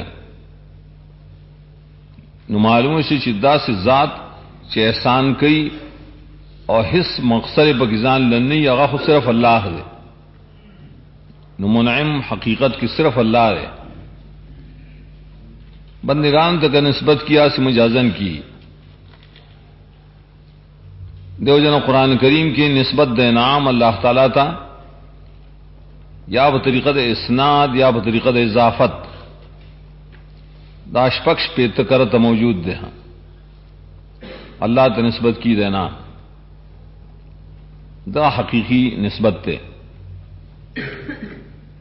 نو معلوم ہے چی دا سے ذات چی احسان کی اور حس مقصد پکزان لنی اغا خود صرف اللہ دے نو منعم حقیقت کی صرف اللہ ہے بندگان تک نسبت کیا سے مجازن کی دیو جن قرآن کریم کی نسبت دے نام اللہ تعالیٰ تا یا بطریقت اسناد یا بطریقت اضافت داش پکش پہ تکرت موجود دے ہاں اللہ تا نسبت کی دینا دا حقیقی نسبت تے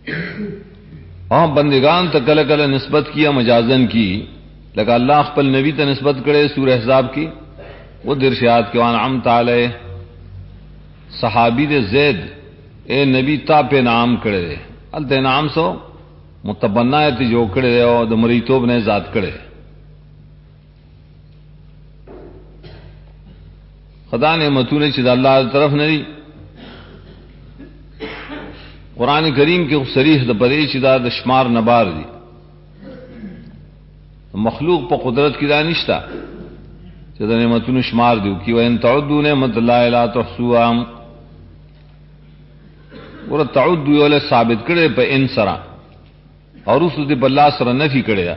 اور بندگان ته کله کله نسبت کیا مجازن کی لکه الله خپل نبی ته نسبت کړي سورہ احزاب کی وہ درشاد کے انعمت علیہ صحابی دے زید اے نبی تا پہ نام کړي الته نام سو متبنایت جو کړي او د مریتوب نه ذات کړي خدا نعمتونه چې د الله طرف نه دي قرآن کریم کې صریح د پرې چې دا د شمار نبار دي مخلوق په قدرت کې دا نشتا چې د نعمتونو شمار دی کی وان تعدوا نعمت الله لا تحصوها ور تعدوا ولا ثابت کړي په ان سرا اور اس دې په الله سره نفي کړي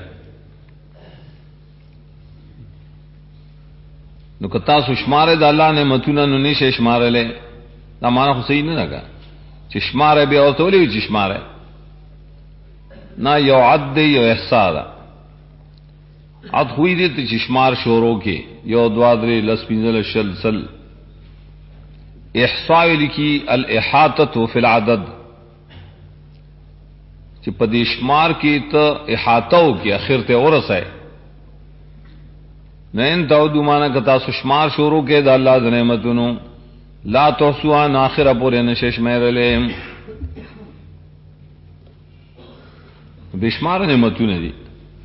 نو کتا سو شمار د الله نعمتونو نو نشه شمارله دا معنا خو صحیح نه لګا چې شمار به او تولې چې شمار نه یو عد یو احصاء عد خوې دې چې شمار شورو کې یو دوا درې لس پنځل شل سل احصاء لکی الاحاطه فی العدد چې په دې شمار کې ته احاطه کې اخر ته ورسای نین تعودو معنا کتا سو شمار شورو کې د الله د نعمتونو لا تحصوها ناخره پورې نشش مېرلې بشمار نعمتونه دي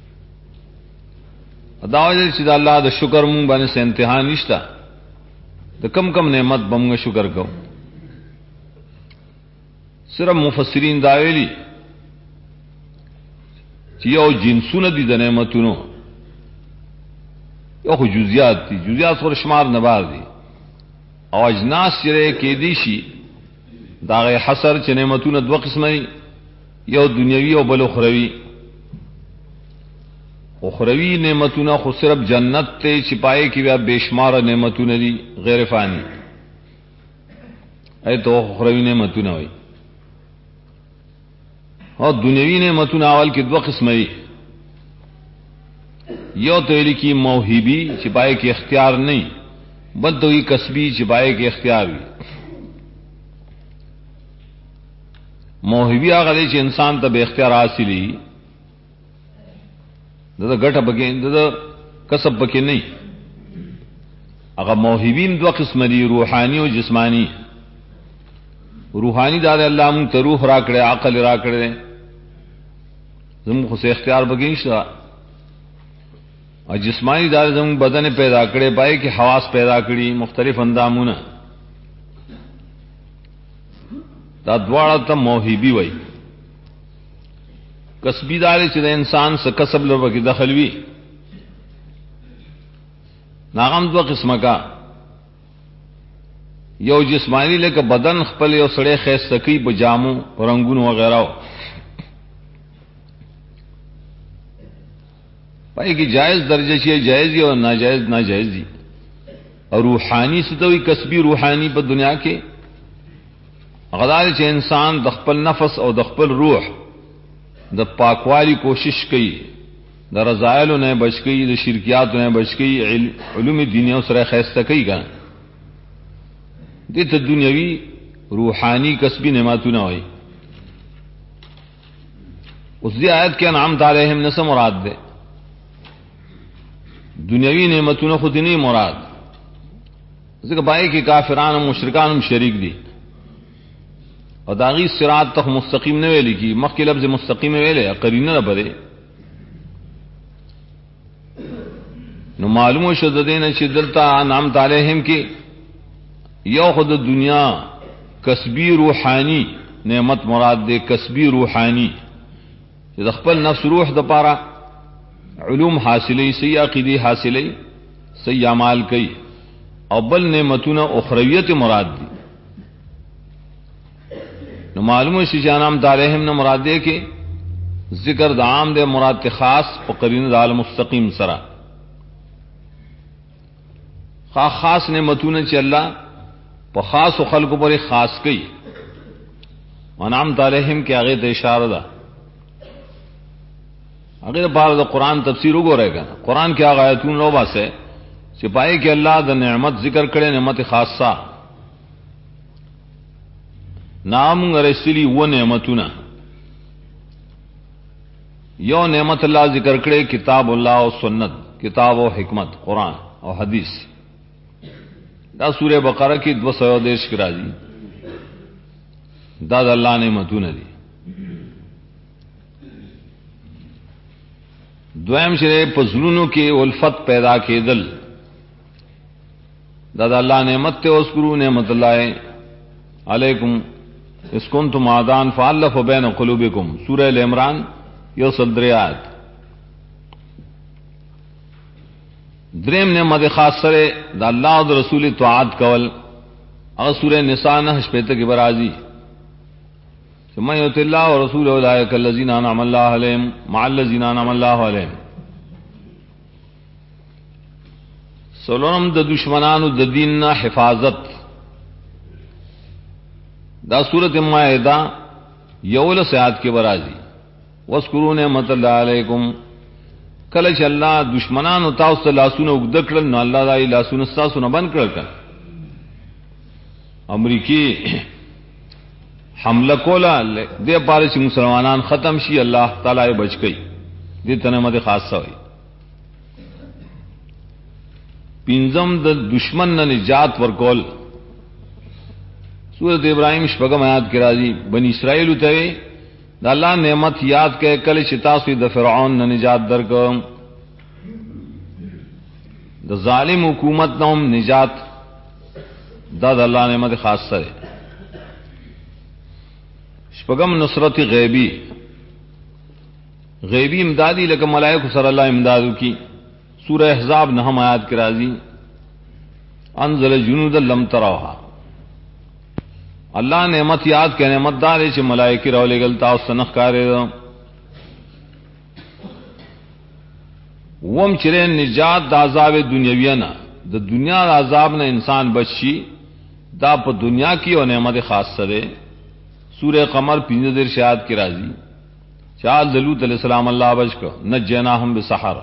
داوجه چې د الله د شکر مونږ باندې سه انتها نشتا د کم کم نعمت بمغه شکر کو صرف مفسرین دا ویلي چې یو جنسونه دي د نعمتونو یو خو جزئیات دي جزئیات سره شمار نه بار دي او اجناس چې کې دي شي دا غي حصر چې نعمتونه دوه قسمه یو دنیوي او بل اخروی اخروی نعمتونه خو صرف جنت ته چھپائے کی بیا بشمار نعمتونه دي غیر فانی اې تو اخروی نعمتونه وي او دنیوي نعمتونه اول کې دوه قسمه دي یو ته لیکي موهبي چھپائے کی اختیار نه بل دوی کسبی چھپائے کی اختیار وي موهبي هغه چې انسان ته به اختیار حاصلي دا ګټه بګین دا کسب پکې نه هغه موهبین دوه قسم دي روحاني او جسمانی روحانی دا الله مون ته روح را کړې عقل را کړې زموږ خو اختیار بګین شته او جسمانی دا زموږ بدن پیدا کړې پای کې حواس پیدا کړې مختلف اندامونه دا دواړه ته موهبي وای کسبی دار چې د انسان څخه کسب لور کې دخل وی ناغم دو قسمه کا یو جسمانی لکه بدن خپل یو سړی خیس سکی بجامو رنگونو وغیرہ پای کی جائز درجه شي جائز او ناجائز ناجائز دي او روحانی ستوي کسبی روحانی په دنیا کې غدار چې انسان د خپل نفس او د خپل روح د پاکوالی کوشش کوي د رضایل نه بچ کوي د شرکیات نه بچ کوي علوم دینیو سره خیسته کوي ګان دې ته دنیوي روحانی کسبی نعمتونه وي اوس دې آیت کې انعام علیهم نس مراد ده دنیوي نعمتونه خود نه مراد ځکه پای کې کافرانو مشرکانو شریک دي او داغي صراط ته مستقیم نه ویل کی مخکې لفظ مستقیم ویلې قرینه نه بره نو معلومه شو د دینه چې دلته انعام علیهم کې یو خود دنیا کسبی روحانی نعمت مراد ده کسبی روحانی چې د خپل نفس روح د پاره علوم حاصلې صحیح عقیده حاصلې صحیح اعمال کوي او بل نعمتونه اخرویت مراد دي نو معلومه شي جانام علیهم نه مراد ده کې ذکر د عام ده مراد خاص او قرینه د عالم مستقیم سره خاص نعمتونه چې الله په خاص خلکو پورې خاص کوي انعام علیهم کې هغه ته اشاره ده هغه په د قران تفسیر وګورئ کنه قران کې هغه آیتونه نو باسه چې پای کې الله د نعمت ذکر کړي نعمت خاصه نام رسلی و نعمتونه यो नेमत अल्लाह जिक्र करे किताब अल्लाह और सुन्नत, किताब और हिकमत, कुरान और हदीस। दा सूरह बकरा की 230 की राजी दाद अल्लाह ने मतून दी। द्वैम शरे पजलूनों के उल्फत पैदा के दल दादा अल्लाह नेमत वस्कुरू नेमत अल्लाह अलैकुम इसकुन तुम आदान फ़अल्लफ़ बैन क़ुलूबिकुम, सूरह अल इमरान यो सदरियात। द्रेम नेमत खास सरे दा अल्लाह और रसूल तआत कवल और सूरह निसा न हशपेत की बराजी मैं युतिल्लाह और रसूल उलाइका अल्लज़ीना अनअम अल्लाहु अलैहिम मअल्लज़ीना अनअम अल्लाहु अलैहिम। सोलम द दुश्मनान द दीन ना हिफाजत दा सूरत माइदा यौल सयात के बराजी वस्कुरू नेमत अल्लाह अलैकुम कलश अल्लाह दुश्मनान उताउस लासुन उगदकड़ल न अल्लाह दाई लासुन सासुन बंद कर अमरीकी हमला कोला दे पारे से मुसलमानान खत्म शी अल्लाह ताला बच गई दे तनमत खासा हुई। पिंजम द दुश्मन न निजात वरकोल सूरत इब्राहिम शपगम आयात के राजी बनी इसराइल उतरे द अल्लाह नेमत याद के कल शितासुई द फिरौन न निजात दरकम द जालिम हुकूमत नम निजात दाद अल्लाह नेमत खासा है। शपगम नुसरत गैबी गैबी इमदादी लक मलाइक सर अल्लाह इमदादू की सूरह अहज़ाब नहम आयात के राजी अनज़ल जुनूद लम तरौहा अल्लाह नेमत याद के नेमतदार है मलाइकी रौले गलता सनख कारे वम चिरे निजात दाजाब दुनियावियाना द दुनिया आजाब ने इंसान बची दा प दुनिया की और नेमत खास सरे सूरह कमर 15 शायद की राजी चाल दलूत अलैहिस्सलाम अल्लाह बच को न जना हम बेसहार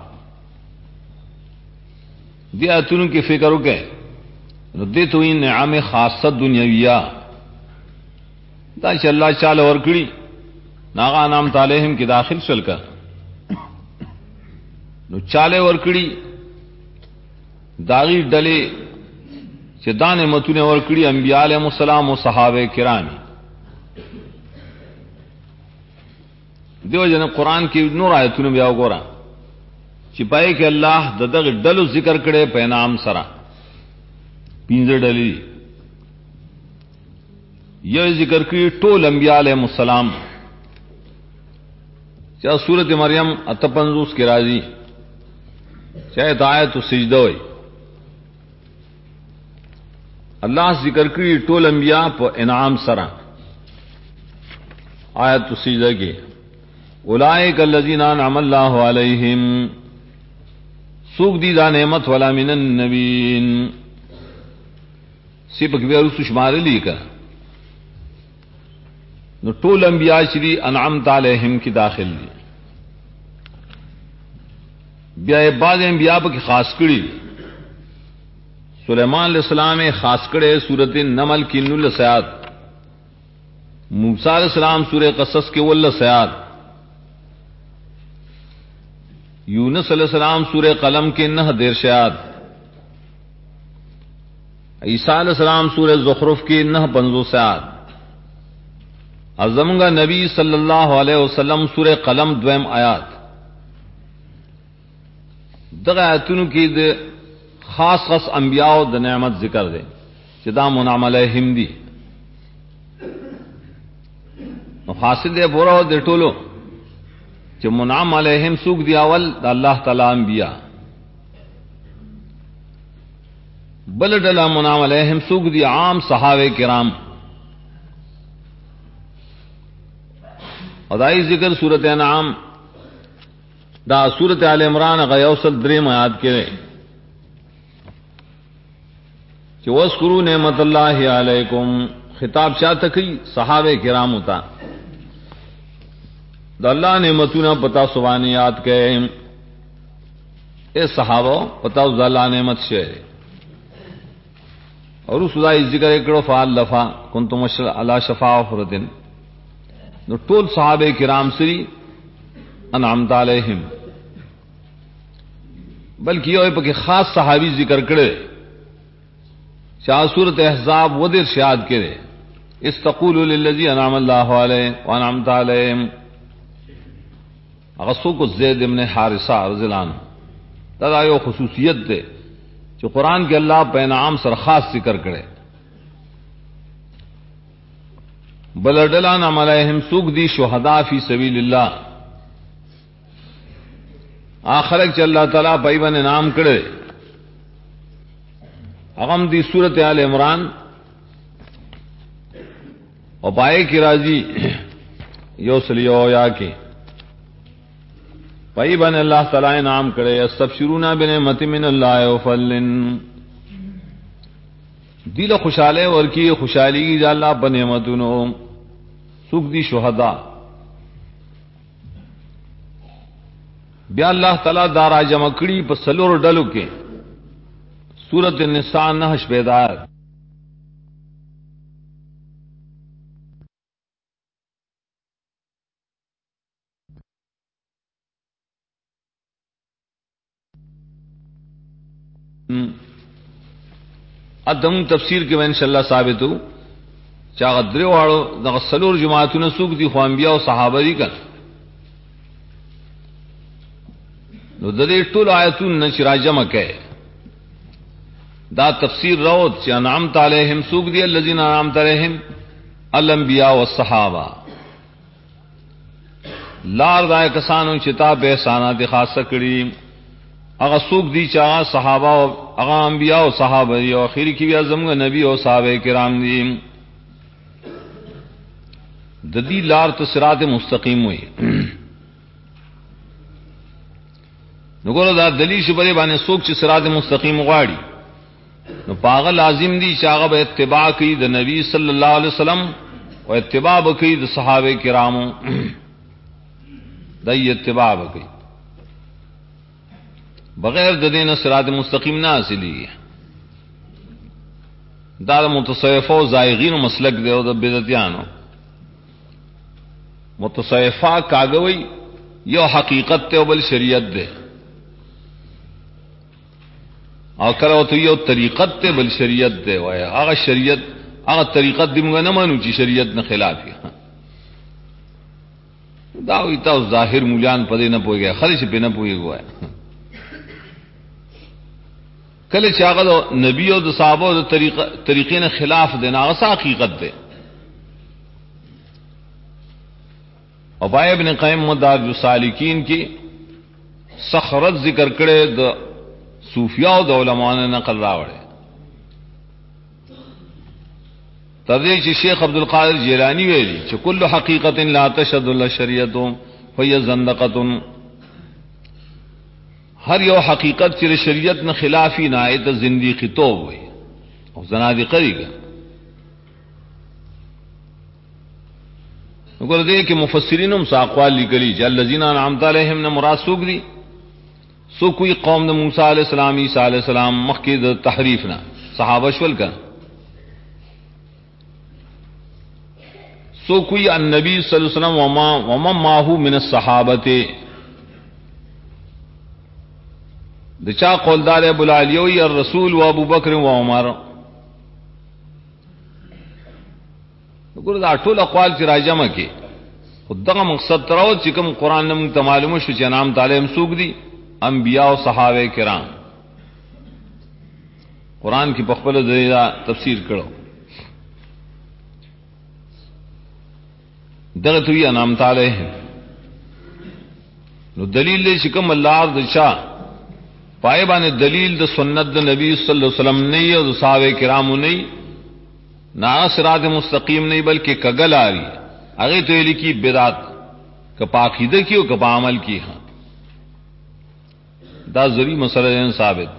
दिया तुन की फिक्र के दे तो इन नियाम खासत दुनियाविया दाश अल्लाह चाल और कड़ी नागा नाम तालेहिम की दाखिल चलकर नो चाले और कड़ी दागी डले चिदान मतूने और कड़ी अंबिया अलैहिस्सलाम और सहाबे किरामी देव जन कुरान की नूर आयतुन ब्याह गोरा चिपाई के अल्लाह ददग डल जिक्र करे पैनाम सरा पिंजर डली यह जिक्र की टोल अंबिया अलैहिस्सलाम चाहे सूरत मरियम अतपंजूस के राजी चाहे आयत सिजदा हुई अल्लाह जिक्र की टोल अंबिया पर इनाम सरा आयत सिजदा की उलाइका अल्लज़ीना अनअम अल्लाहु अलैहिम सुगदीदा नेमत वाला मिनन नबीन सिपक बेरु सुशमारे लीकर न टोल अंबिया श्री अनअमत अलैहिम की दाखिल ली ब्याह बाद अंबिया पर खास कड़ी सुलेमान अलैहिस्सलाम खास कड़े सूरत नमल की नुल सयात मूसा अलैहिस्सलाम सूरह कसस के वल्ल सयात यूनुस अलैहिस्सलाम सूरह कलम के नह देरशात ईसा अलैहिस्सलाम सूरह ज़ुखरुफ की नह पंजोसात अज़मगा नबी सल्लल्लाहु अलैहि वसल्लम सूरह कलम द्वैम आयात दग आयतुन की खास खास अंबिया द नेमत जिक्र दे चिदा मुनाम अलैहिम दी हासिल दे बोरा दे टोलो जो मुनाम अलैहिम सूख दियावल अल्लाह तआला अंबिया बल डला मुनाम अलैहिम सूख दिया आम सहाबे किराम अदाई जिक्र सूरत अनआम दा सूरत आल इमरान गयौसल द्रेम आयात के वस्कुरू नेमतुल्लाहि अलैकुम खिताब चाहता कि सहाबे किराम होता अल्लाह ने मतूना पता सुबानी याद के ए सहाबो पता अल्लाह ने मत शे और उस खुदा जिक्र एकड़ो फाल लफा कुंतुम अला शफा फरदिन नो टोल सहाबे किराम श्री انعمت علیہم، بلکہ یہ پکې خاص صحابی ذکر کړي شاہ سورۃ احزاب ودر شاد کړي استقولوا للذی انعم الله علیه وانعمت علیہم، هغه څوک زید ابن حارثہ رضی اللہ عنہ، دا یو خصوصیت ده چې قرآن کې الله په انعام سره خاص ذکر کړي. بلډلان علیہم سوق دی شهدا فی سبیل الله، آخر چې الله تعالی پای باندې انعام کړي هغه دی سورۃ آل عمران او پای کی راضی یو سلیو یا کې پای باندې الله تعالی انعام کړي استبشرون بنعمت من الله وفضل، دل خوشاله ورکی خوشالي دی الله په نعمتونو. سوق دی شهدا بیا اللہ تعالی دارا جمع کړي په سلور ډلو کې سورۃ النساء 9 شپیدار ادم تفسیر کې انشاءاللہ ثابت ہو چا غدری واړو د سلور جماعتونو سوق دي خو انبیاء او صحابه دي کړه. نو د دې ټول آیاتونو چې راجمه کړي دا تفسیر راوت چې انعمت علیہم سوق دي الذین انعمت علیہم الانبیاء والصحابه، لار دای کسانو چې تا به احسانات خاصه کړي هغه سوق دي چې هغه صحابه او هغه انبیاء او صحابه دي، او اخر کې بیا زموږ نبی او صحابه کرام دي. د دې لار ته صراط مستقیم وي. نو ګورو دا دلیل شبره باندې څوک چې صراط مستقیم غواړي نو پاغه لازم دي چې هغه به اتباع کوي د نبی صلی الله علیه وسلم او اتباع کوي د صحابه کرامو، دای اتباع کوي بغیر د دین صراط مستقیم نه حاصلېږي. دا متصوفه او زائغین مسلک دی او د بدعتیانو. متصوفه کاغوي یو حقیقت ته بل شریعت ده، او کله ته یو طریقت ته بل شریعت ده، وای هغه شریعت هغه طریقت دی موږ نه مانو چې شریعت نه خلاف وي. دا وی تاسو ظاهر مولان پدې نه پويږي، خالص په نه پويږي. کله چې هغه نبی او د صحابه د طریقې نه خلاف دی نه هغه حقیقت ده. او بای ابن قیم مدارج السالکین کی سخرت ذکر کړي د صوفیاء او د علماء نقل راوړي تر دې چې شیخ عبد القادر جیلانی ویلي چې کل حقیقت لا تشهد الا شریعت فهي زندقه، هر یو حقیقت چې شریعت نه خلافی نه ایت زنديقی توب وي او زنادقه دي. وګوره دې کې مفسرین هم اقوال لیکلي چې الذين انعمت عليهم نه مراد څوک دي. سو کوئی قوم د موسی علیہ السلام عیسی علیہ السلام مخکې د تحریف نه صحابه شول کړه، سو کوئی النبی صلی الله علیه وسلم وما معه من الصحابه، د چا قولدار ابو العالیه او الرسول و ابو بکر و عمر. وګوره دا ټول اقوال چې راجمه کې خدغه مقصد تراو چې کوم قران نم ته معلومه شو چې نام تعالی مسوق دي انبیاء او صحابه کرام. قران کی بخبل ذریعہ تفسیر کړو دغه توي انعام تعالی نو دلیل دې چې کوم الله د شاه پای باندې دلیل د سنت د نبی صلی الله علیه وسلم نه او صحابه کرامو نه نا صراط مستقیم نه بلکہ کګلاری هغه ته لیکي بدعت کپا عقیده کی او کپا عمل کی. ہاں دا ضروری مسئلہ ہے ثابت.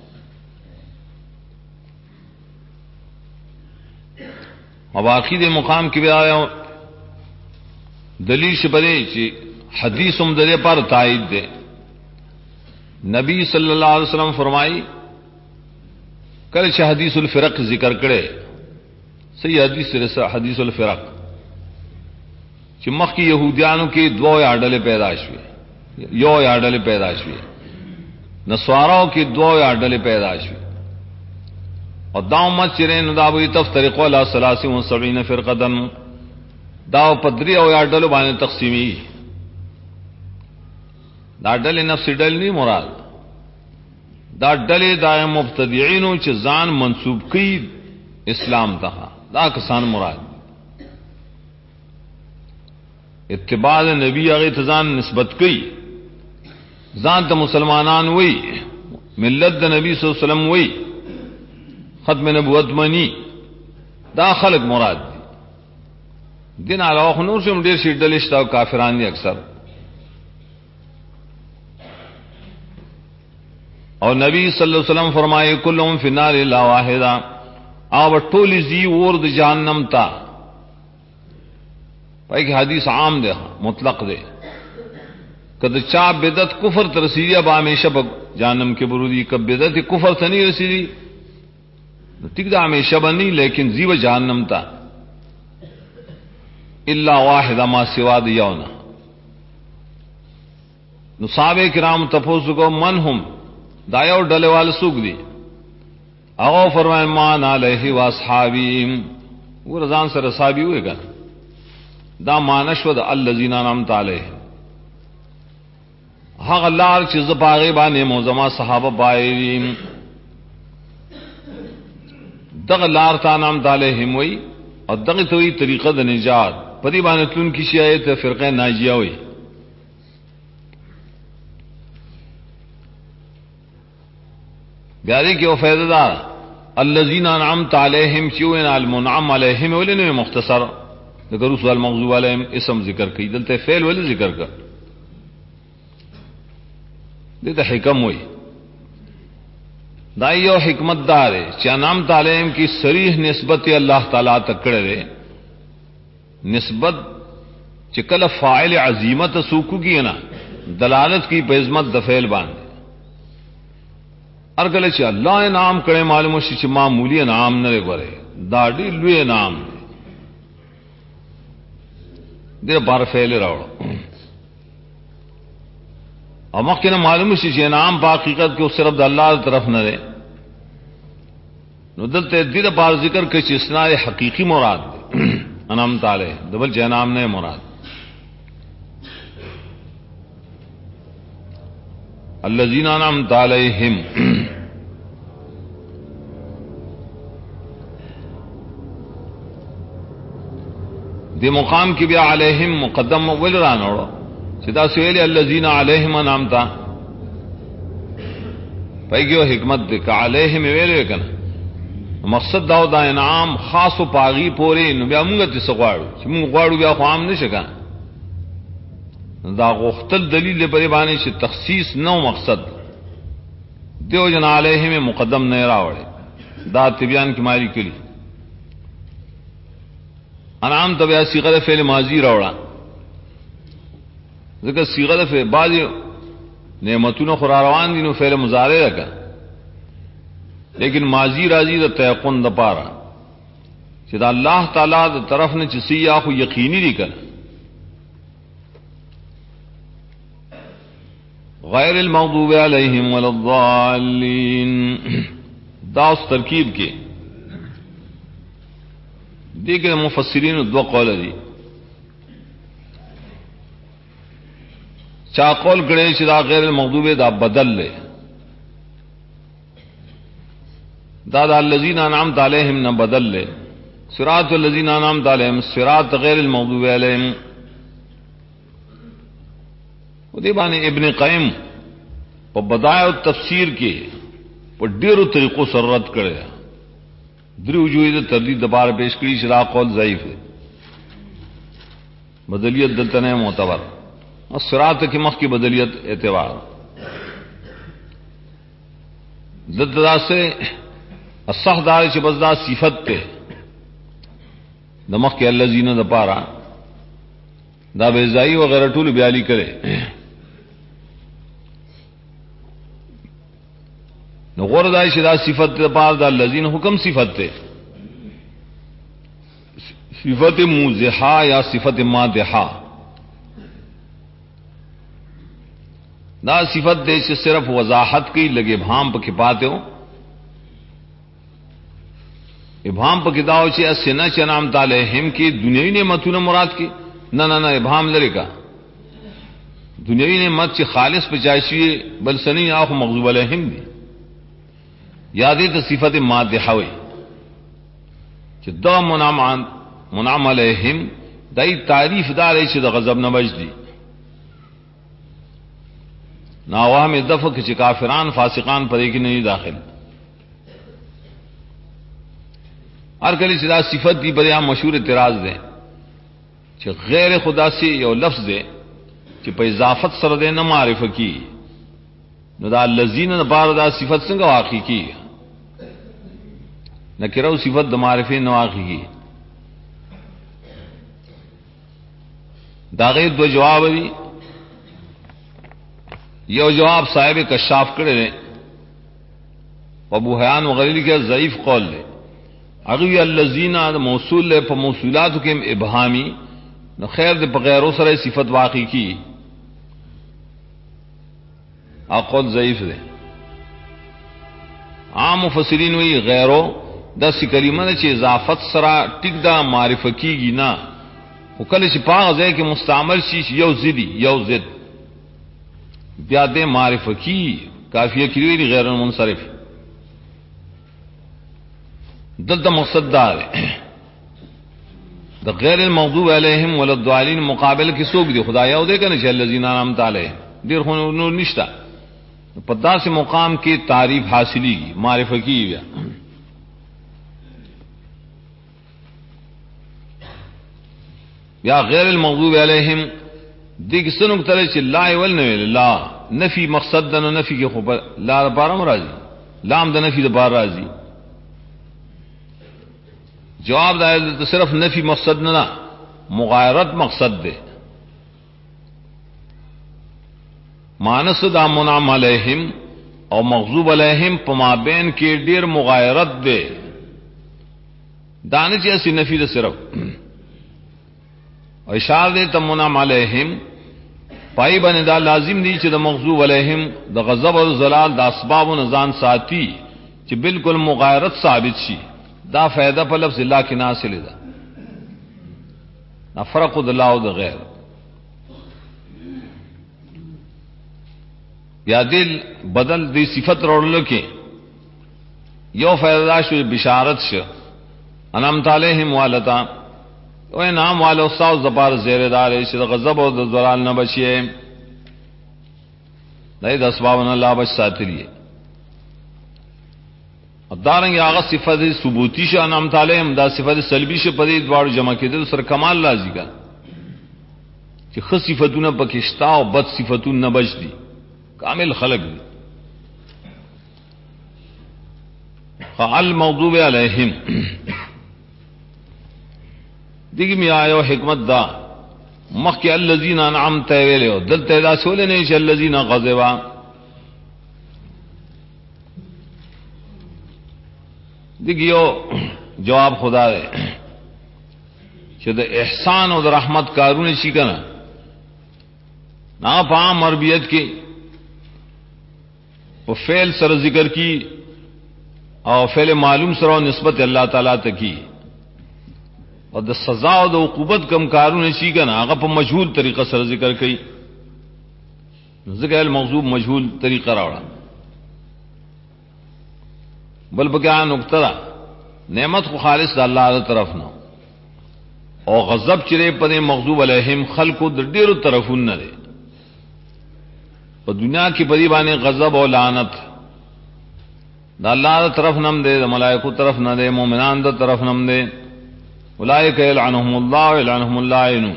اب عقیدے مقام کی بھی آیا دلیل شبرے چی حدیث درے پر تائید دے. نبی صلی اللہ علیہ وسلم فرمائی کل چھ حدیث الفرق ذکر کرے صحیح حدیث رسا حدیث الفرق چھ مخ کی یہودیانوں کے دو اڈلے پیدائش ہوئے یو یا ډلې پیدا شوې نسواراو کې دو یا ډلې پیدا شوې او دا امت چې نو دا به تفترقوا علی 73 فرقه دا پدری او یا ډلو باندې تقسیمی دا ډلې نفس ډلې نه مراد دا ډلې دا مبتدعين چې ځان منسوب کړي اسلام ته دا کسان مراد اتباع نبی هغه ته ځان نسبت کړي ځان ته مسلمانان وای ملت د نبی صلی الله علیه وسلم وای ختم نبوت منی دا خلق مراد دي دین علاوه نور شم ډیر شي ډلې شته کافران دي اکثر اور نبی صلی اللہ علیہ وسلم فرمائے کلهم فی النار الا واحدا او ټول زی ور د جہنم تا پای کی حدیث عام ده مطلق ده کد چا بدعت کفر ترسیدیا با ہمیشہ جہنم کے برودی کب بدعت کفر تنی رسیدی ٹھیک ده ہمیشہ بنی لیکن زیو جہنم تا الا واحدا ما سوا دیونا نو صحابہ کرام تفوس کو من هم دا یو ډلې وال سوق دي هغه فرمایي مان علیه واصحابی ورزان سره صحابي وېګا دا مانشود الذین انعمت علیهم هغه لار چې زپاغه باندې موزما صحابه بایرین دغه لار ته نام علیهم وی او دغه توي طریقه د نجات پدی باندې تون کی شایت فرقه ناجیه وی بیاری کی وہ فیض دار الذین انعمت علیہم چوین المنعم علیہم ولن مختصر ذکر رسول المغضوب علیہم اسم ذکر کی دلتے فعل ولی ذکر کر دیتا حکم ہوئی دائیو حکمت دار ہے چی انعمت علیہم کی صریح نسبت اللہ تعالیٰ تک کرے دے نسبت چکل فاعل عظیمت سوکو کی نا دلالت کی بعظمت دفعل باندھ ارگل چې الله انعام کړي معلومه شي چې معمولی انعام نه لري دا ډېر لوی انعام دی دې بار فعل راوړو او مخکې معلومه شي چې انعام په حقیقت کې صرف د الله طرف نه دی نو دلته دې بار ذکر کې چې اسناد حقيقي مراد دی انعام تعالی دبل جنام نه مراد الذین انعمت علیہم دی مقام کی بیا علیہم مقدم ول رانوڑو سدا سویل الذین علیہم انعمت پیگیو حکمت دے کہ علیہم ویلے کنا مقصد داو دا انعام خاص و پاغي پوری نو بیا موږ ته سغواړو چې موږ غواړو بیا خو عام نشه کنه دا غختل دلیل پر باندې چې تخصیص نو مقصد دیو جن علیہم مقدم نه راوړي دا تبیان کی ماری کلی انعام تبیا صيغه فعل ماضی راوړه ځکه صيغه فعل بعض نعمتونو خور روان دي نو فعل مضارع راکا لیکن ماضی راضی د تيقن د پاره چې دا الله تعالی د طرف نه چې سیا خو یقیني دي کړه غیر المغضوب علیہم ولا الضالین دا اس ترکیب کے دیگر مفسرین دو قول دی چا قول گڑے چدا غیر المغضوب دا بدل لے دا الذین انعمت علیہم نہ بدل لے صراط الذین انعمت علیہم صراط غیر المغضوب علیہم ودی باندې ابن قیم په بدایع التفسیر کې په ډیرو طریقو سره رد کړی درو وجوه تردید د بار پیش کړي شرا قول ضعیف ہے بدلیت دلته نه معتبر او صراط کې مخ کې بدلیت اعتبار دلته سے الصح دار چې بس دا صفت ته د مخ کې الذین د پارا دا بیزائی وغیرہ ټول بیالی کرے نو غور دای شدا صفت پار دا الذین حکم صفت تے صفت موزحا یا صفت مادحا دا صفت دے چې صرف وضاحت کی لگے بھام پکې پاتے ہو ابهام پکې داو چې اسنه چې نام تعالی هم کی دنیوي نعمتونه مراد کی نه ابهام لري کا دنیوي نعمت چې خالص پچاشي بل سنی اخو مغضوب علیهم دي یادې ته صفت مادحه وي چې دا منعم علیهم دای تعریف دار چې د غضب نه بچ دي ناوام دفق چې کافران فاسقان پرې کې نه داخل ہر کلی سے دا صفت دی بڑے عام مشہور اعتراض دے کہ غیر خدا سے یو لفظ دے کہ پہ اضافت سر دے نہ معرف کی نو دا الذین بار دا صفت سنگ واقعی کی نہ کرو صفت د معرف نہ واقعی کی دا غیر دو جواب دی یو جواب صاحب کشاف کرے ابو حیان وغیرہ کے ضعیف قول دے اغوی الذین موصول لے پا موصولاتو کم ابہامی نو خیر دے پا غیرو سر صفت واقعی کی اقول ضعیف دے عام مفسرین وی غیرو دا سی کلمہ دا چی اضافت سرا ٹک دا معرفہ کی گی نا وکل چی پاغ زے کہ مستعمل شیش یو زدی یو زد بیا دے معرفہ کی کافیہ کیوئی غیر منصرف دلتا مقصد دار دا غیر المغضوب علیہم وللضالین مقابل کی سوک دی خدا یو دے کنا چھ الذین انعمت علیہم دیر خون نور نشتا پدا سے مقام کی تعریف حاصلی کی معرفہ کی گیا یا غیر المغضوب علیہم دی کسنو کترے چھ لا والنوی لا نفی مقصد دا نفی کی خوب لا دا پارم راضی لام دا نفی دا پار راضی جواب دا صرف نفی مقصد نہ مغایرت مقصد دے مانس دا منعم علیہم اور مغضوب علیہم پما بین کے ڈیر مغایرت دے دانے ایسی نفی دا صرف اور اشار دے تم منعم علیہم پائی بنے دا لازم دی چھ دا مغضوب علیہم دا غضب اور زلال دا اسباب و نزان ساتھی چھ بالکل مغایرت ثابت شی دا فائدہ پر لفظ اللہ کی ناصل دا نا فرق اللہ و دا غیر یا دل بدل دی صفت روڑ لکے یو فائدہ شو بشارت شو انعمت علیہم والتا او انعام والا استاذ زبار زیر دار شو غضب و زلال نہ بچیے نہیں دا اسباب اللہ بچ ساتھ لیے دارنگ آغا صفت ثبوتی شا انعمت علیہم دا صفت سلبی شا پدی دوار جمع کی دے سر کمال لازی کا کہ خص صفتون پکشتا و بد صفتون نبج دی کامل خلق دی خال موضوب علیہم دیگی میں آئے حکمت دا مخی اللذین انعمت ویلے ہو دل تیدا سولے نہیں شا اللذین غضبا دیکھیو جواب خدا دے کہ دا احسان و دا رحمت کارون چی کنا نا پام عربیت کی وہ فعل سر ذکر کی اور فعل معلوم سر و نسبت اللہ تعالیٰ تکی اور دا سزا و دا عقوبت کم کارون چی کنا آگا پا مجہول طریقہ سر ذکر کی ذکر المغضوب مجہول طریقہ راوڑا بل بکیا نقطہ نعمت کو خالص دا اللہ دا طرف نہ اور غضب چرے پدے مغضوب علیہم خلق کو ڈیر طرفون نہ دے اور دنیا کی پدی بانے غضب اور لعنت دا اللہ دا طرف نم دے دا ملائکو طرف نہ دے مومنان دا طرف نم دے اولئک یلعنہم اللہ یلعنہم اللائنون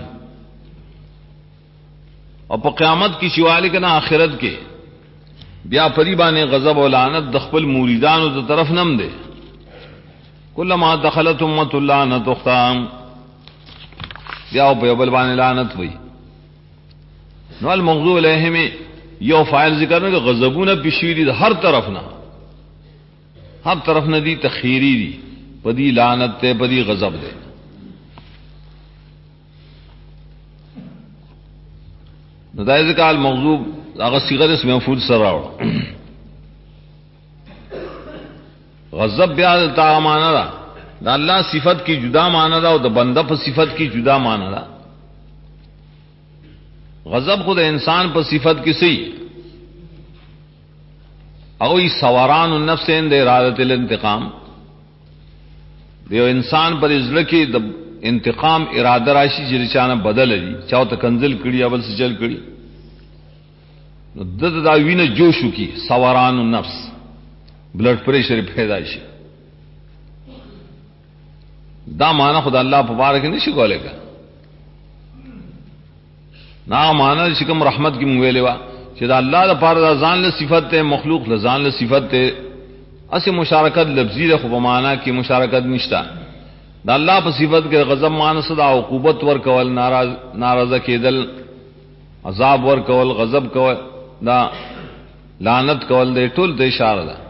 اور پا قیامت کی شوالی کے نا آخرت کے بیا پریبان غضب و لعنت دخل موریدان و طرف نم دے کلما دخلت امت اللعنت اختام بیا پیبل بان لعنت وئی نو المغضوب علیہم یو فاعل ذکر نہ کہ غضبون بشیری ہر طرف نہ دی تخیری دی پدی لعنت تے پدی غضب دے ندائز کا المغضوب هغه صيغه اسم مفعول سره راوړ. غضب بیا تا معنا ده د الله صفت کی جدا معنا ده او د بنده په صفت کی جدا معنا ده. غضب خود انسان په صفت کی صحیح او ای سواران النفس عند اراده الانتقام، دیو انسان پر ازله کې د انتقام اراده راشي چې چانه بدل دي چاو ته کنزل کړي اول څه چل کړي نو د دا وینه جوشو کی سواران النفس بلڈ پریشر پیدا شي. دا معنا خدای الله په باره کې نشي کولای کا نا معنا چې کوم رحمت کی مونږ ویلې وا چې دا الله لپاره د ځان له صفت ته مخلوق له ځان له صفت ته اسی مشارکت لفظی له خو په معنا کې مشارکت نشتا. دا الله په صفت کې غضب معنا صدا عقوبت ور کول ناراضه کېدل عذاب ور کول غضب کول دا لعنت کول دې ټول ته اشاره ده.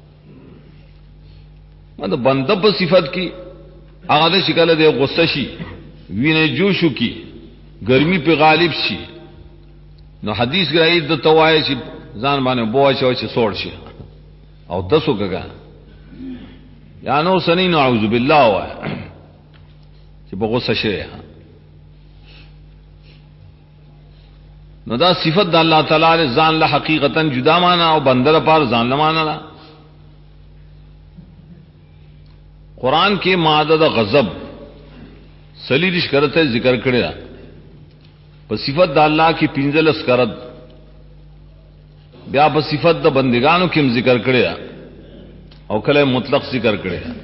مطلب بنده په صفت کې هغه د شکل د غصه شي وینه جوشو کی گرمی په غالب شي نو حدیث ګرای د توای چې ځان باندې بوای چې سوړ شي او دسو کګا یا نو سنی نعوذ بالله وای چې په غصه شي. نو دا صفت د الله تعالی ځان له حقیقتا جدا معنا او بنده لپاره ځان له معنا ده. قرآن کې ماده د غضب سلیدش کرته ذکر کړی دا په صفت د الله کې 15 کرت بیا په صفت د بندگانو کې ذکر کړی دا او کله مطلق ذکر کړی دا.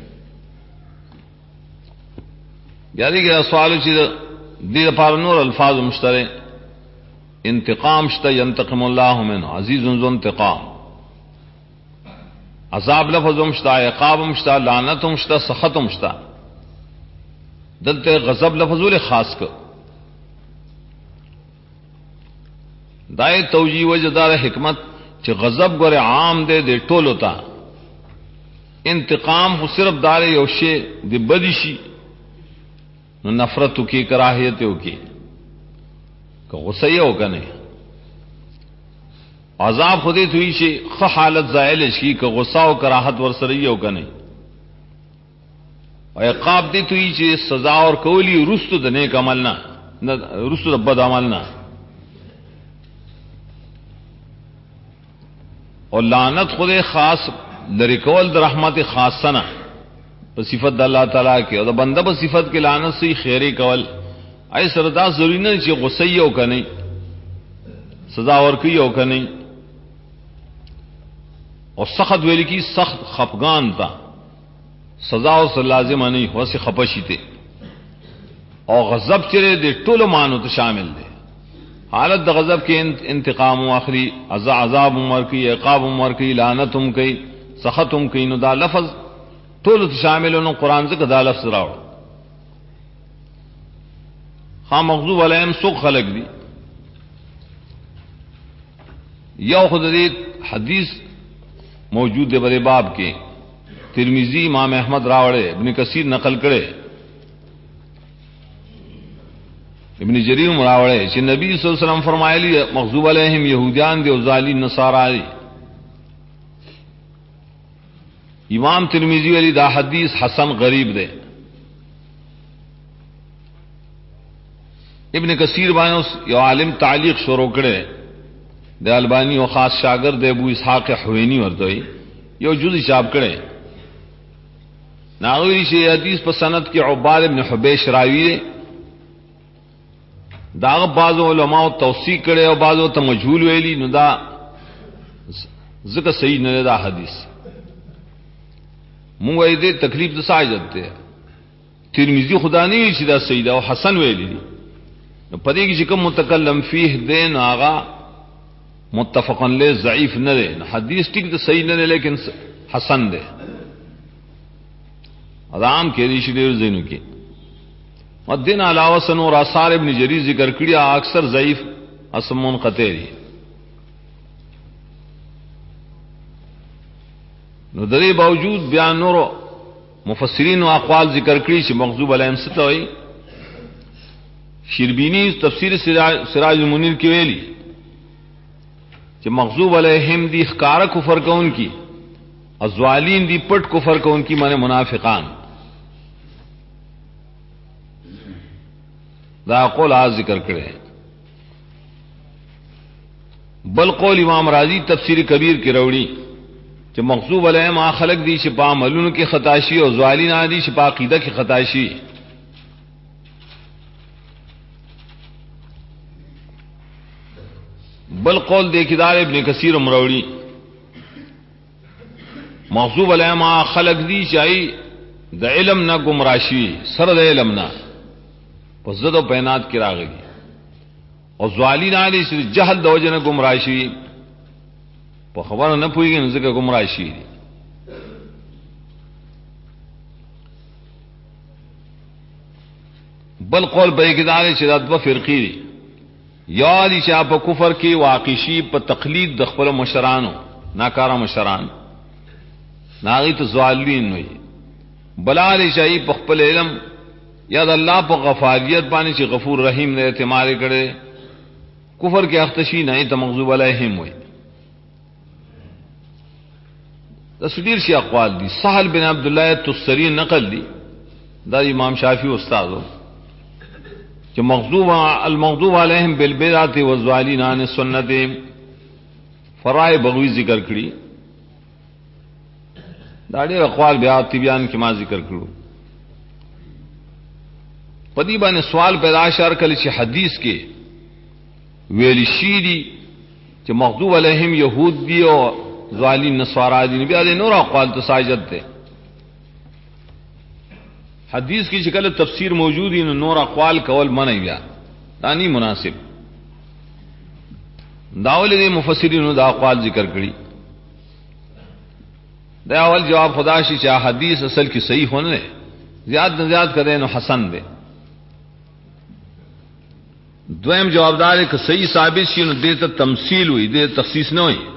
بیا دې کې سوال چې دې لپاره نور الفاظ مشترک انتقام شته ينتقم الله منه عزیز ذو انتقام عذاب لفظ مشتا عقاب مشتا لعنت مشتا سخط مشتا دلته غضب لفظ له خاص کو دای توجیه وجدار حکمت چې غضب ګره عام دی د ټولو ته انتقام خو صرف دار یو شی د بدی شي نو نفرت کی کراهیت کی که غصه یو کنه عذاب خودی توی شي خ حالت زائل شي که غصه او کراهت ور سره یو کنه او عقاب دی توی چې سزا اور کولی رستو د نیک عمل نه رستو د بد عمل نه او لعنت خود خاص لری کول د رحمت خاصه نه په صفت د الله تعالی کې او د بنده په صفت کې لعنت سي خیری کول ای سره دا ضروری نه چې غصه یو کنه سزا اور کوي یو کنه او سخت ویل کی سخت خفغان تا سزا او لازم نه هو سي خپشيته او غضب چره د ټولو مانو ته شامل دي. حالت د غضب کې انتقام او اخري عذاب عمر کی عقاب عمر کی لعنتم کی سخطم کی نو دا لفظ ټولو ته شامل نو قران څخه دا لفظ راوړ. خام مغضوب علیهم سوق خلق دي یو خود دې حدیث موجود ہے بڑے باب کے ترمذی امام احمد راوڑے ابن کثیر نقل کرے ابن جریر راوڑے کہ نبی صلی اللہ علیہ وسلم فرمائے لی مغضوب علیہم یہودیان دے او ظالی نصارا دی. امام ترمذی علی دا حدیث حسن غریب دے. ابن کثیر باندې یو عالم تعلیق شروع کړي د البانی او خاص شاگرد ابو اسحاق حوینی ورته یو جزء چاپ کړي ناوی شی حدیث په سند کې عباد ابن حبیش راوی دا بعض علماء توثیق کړي او بعضو ته مجهول ویلي نو دا ځکه صحیح نه دا حدیث مونږ یې دې تکلیف د ساجت ته ترمذی خدا نه وی چې دا صحیح دا او حسن ویلي نو پدې کې چې کوم متکلم فيه دین آغا متفقا له ضعیف نه ده حدیث ټیک ده صحیح نه ده لیکن حسن ده آرام کې دي چې ډېر زینو کې مدین علاوه سنور آثار ابن جریر ذکر کړی اکثر ضعیف اسم منقطع دي. نو درې باوجود بیان نور مفسرین او اقوال ذکر کړی چې مغضوب علیهم ستوي. شربینی تفسیر سراج المنیر کې ویلي چې مغضوب علیہم دی خکار کفر کون کی ازوالین دی پټ کفر کون کی معنی منافقان. دا قول آج ذکر کرے. بل قول امام راضی تفسیر کبیر کی روڑی کہ مغضوب علیہم آ خلق دی شپا عملون کی خطاشی اور ظالین آدی شپا عقیدہ کی خطاشی. بل قول دیکھدار ابن کثیر مروڑی مغضوب علیہم آ خلق دی چاہی دا علم نہ گمراشی سر دا علم نہ پزد و پینات کی راغی اور ظالین آدی سے جہل دا وجہ نہ گمراشی پا خبر نہ پوئی گی نزدیک گمراشی. بل قول بیکدار شدت و فرقی دی یا دی چا پا کفر کی واقعی پا تقلید دخبر مشرانو ناکارا مشران ناغی تو ظالین ہوئی بلا دی چاہی پا خپل علم یا دا اللہ پا غفاریت پانی چی غفور رحیم نے اعتماد کرے کفر کے اختشی نہیں تا مغضوب علیہم ہوئی. تصدیر سی اقوال دی. سہل بن عبداللہ تستری نقل دی دا امام شافعی استاد کہ المغضوب علیہم بالبدعۃ والظالین عن السنت فرائے بغوی ذکر کری. دا ډېر اقوال بیا تبیان کی ما ذکر کرو. پدی باندې سوال پیدا شار کلی چې حدیث کې ویل شي دي چې مغضوب علیہم یہود دی او ظالین نصارا دی بیا د نور اقوال تو ساجد ته حدیث کی شکل تفسیر موجود ہی نور اقوال کول منع بیا دانی مناسب داول دے مفسرین دا اقوال ذکر کړي. دا اول جواب خدا شي چې حدیث اصل کی صحیح ہونے زیاد نہ زیاد کرے نو حسن دے. دویم جوابدار ہے کہ صحیح ثابت شي نو دے ته تمثیل ہوئی دے تخصیص نہ ہوئی.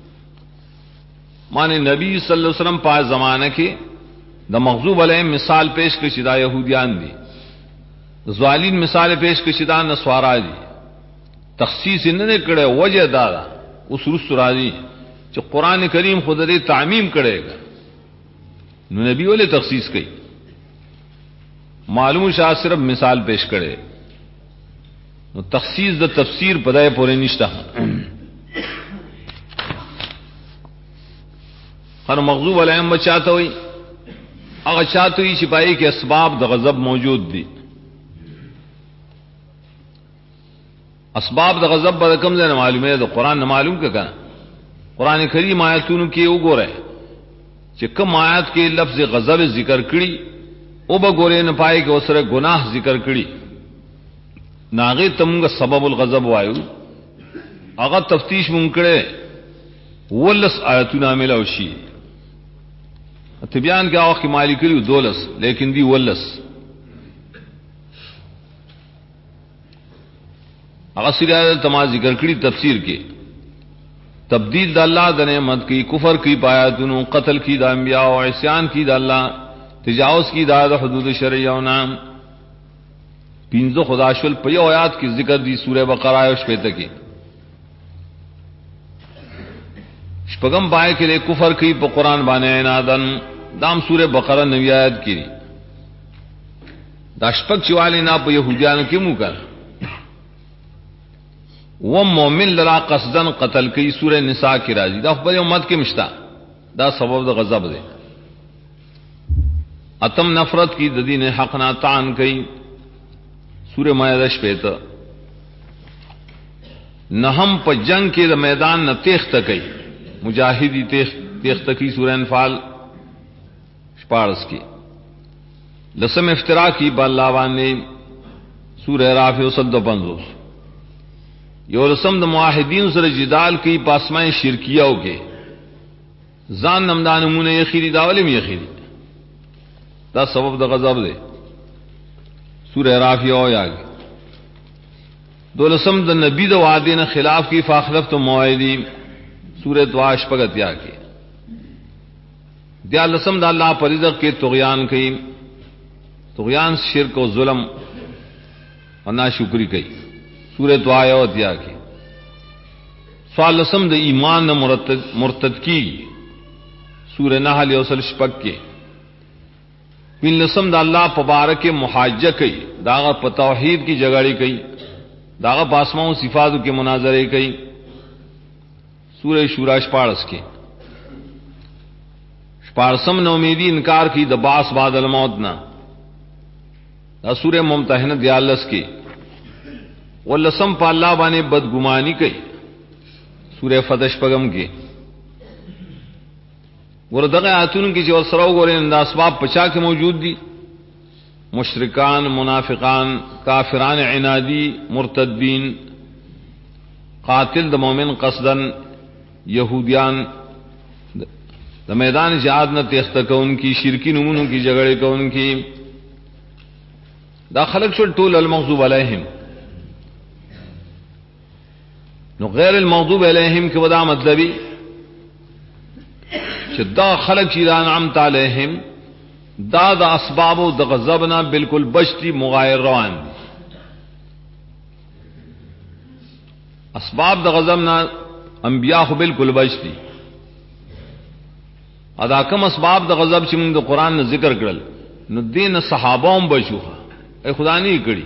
مانے نبی صلی اللہ علیہ وسلم پاس زمانہ کے دا مغضوب علیہم مثال پیش کر شدہ یہودیان دی ظالین مثال پیش کر شدہ نسوارا دی. تخصیص انہوں کڑے وجہ دادا اس رست راضی جو قرآن کریم خود دے تعمیم کرے گا نو نبی والے تخصیص کی معلوم شاہ صرف مثال پیش کرے نو تخصیص دا تفسیر پدائے پورے نشتہ. ہر مغضوب علیہم بچاتا ہوئی اگر چاہتے ہوئی چھپائی کے اسباب دا غضب موجود دی. اسباب دا غضب بدا کم سے نہ معلوم ہے دا قرآن نہ معلوم کا کہنا. قرآن کریم آیتون کی او گو رہے کہ کم آیات کے لفظ غضب ذکر کری او بگورے نہ پائے کہ اسرے گناہ ذکر کری ناغے تمگا سبب الغضب وایو اگر تفتیش منکڑے ولس آیتون عاملہ وشی تبیان کیا وقت کی مالی کری دولس لیکن دی ولس اگر سریعہ تمام ذکر کری تفسیر کے تبدیل دا اللہ دا نعمت کی کفر کی پایاتنو قتل کی دا انبیاء و عصیان کی دا اللہ تجاوز کی دا حدود شرعیہ و نام پینزو خدا شل پیو آیات کی ذکر دی سورہ بقرہ و شپیتہ کی شپگم پائے کے لئے کفر کی پا قرآن بانے عنادن دام سورہ بقرہ نوی آیت کی دا شپگ چوالی نا پا یہودیان کی مو کر وہ مومن لرا قصدن قتل کی سورہ نساء کی راضی دا خبر امت کی مشتا دا سبب دا غضب دے. اتم نفرت کی ددین حق نا تعان کی سورہ مائدہ پیتا نہم پا جنگ کے دا میدان نہ تیخت کی مجاہدی تیخت کی سورہ انفال شپارس کی. لسم افترا کی بالاوان نے سورہ رافع صد و پنزوس یو رسم دا معاہدین سر جدال کی پاسمائیں شرکیہ کے زان نمدان نمونہ یخیری داولیم یخیری دا سبب دا غضب دے سورہ رافع ہو یاگی. دو رسم دا نبی دا وعدین خلاف کی فاخلفت موعدی سورہ دعاش پگت یا کی. دیا لسم دا اللہ پر رزق کے طغیان کی طغیان شرک و ظلم اور ناشکری کی سورہ دعا دیا کی. سوال لسم د ایمان مرتد کی سورہ نحل یوسل شپک کے پین لسم دا اللہ پبارک محاجہ کئی داغا پا توحید کی جگڑی کئی داغا پاسماؤں صفاتوں کے مناظرے کئی سورہ شورا شپارس کے شپارسم نے امیدی انکار کی دا باس بعد الموت نا دا سورہ ممتحنہ دیالس کے واللسم پا اللہ بانے بدگمانی کئی سورہ فتح شپگم کے وردغ آتون کی جو سرو گورے اندہ اسباب پچا کے موجود دی مشرکان منافقان کافران عنادی مرتدین قاتل دا مومن قصدن یہودیان دا میدان جہاد نہ تیخت کون کی شرکی نمونوں کی جگڑے کون کی دا خلق شل طول المغضوب علیہم نو غیر المغضوب علیہم کے ودا مطلبی دا خلق چیدان عمت علیہم دا اسباب و دا غضبنا بالکل بچتی مغایر روان دی اسباب دا غضبنا انبیاء خو بالکل بچتی ادا کم اسباب دا غضب چی من دا قرآن نے ذکر کرل نو دین صحاباؤں بچوخا اے خدا نہیں کری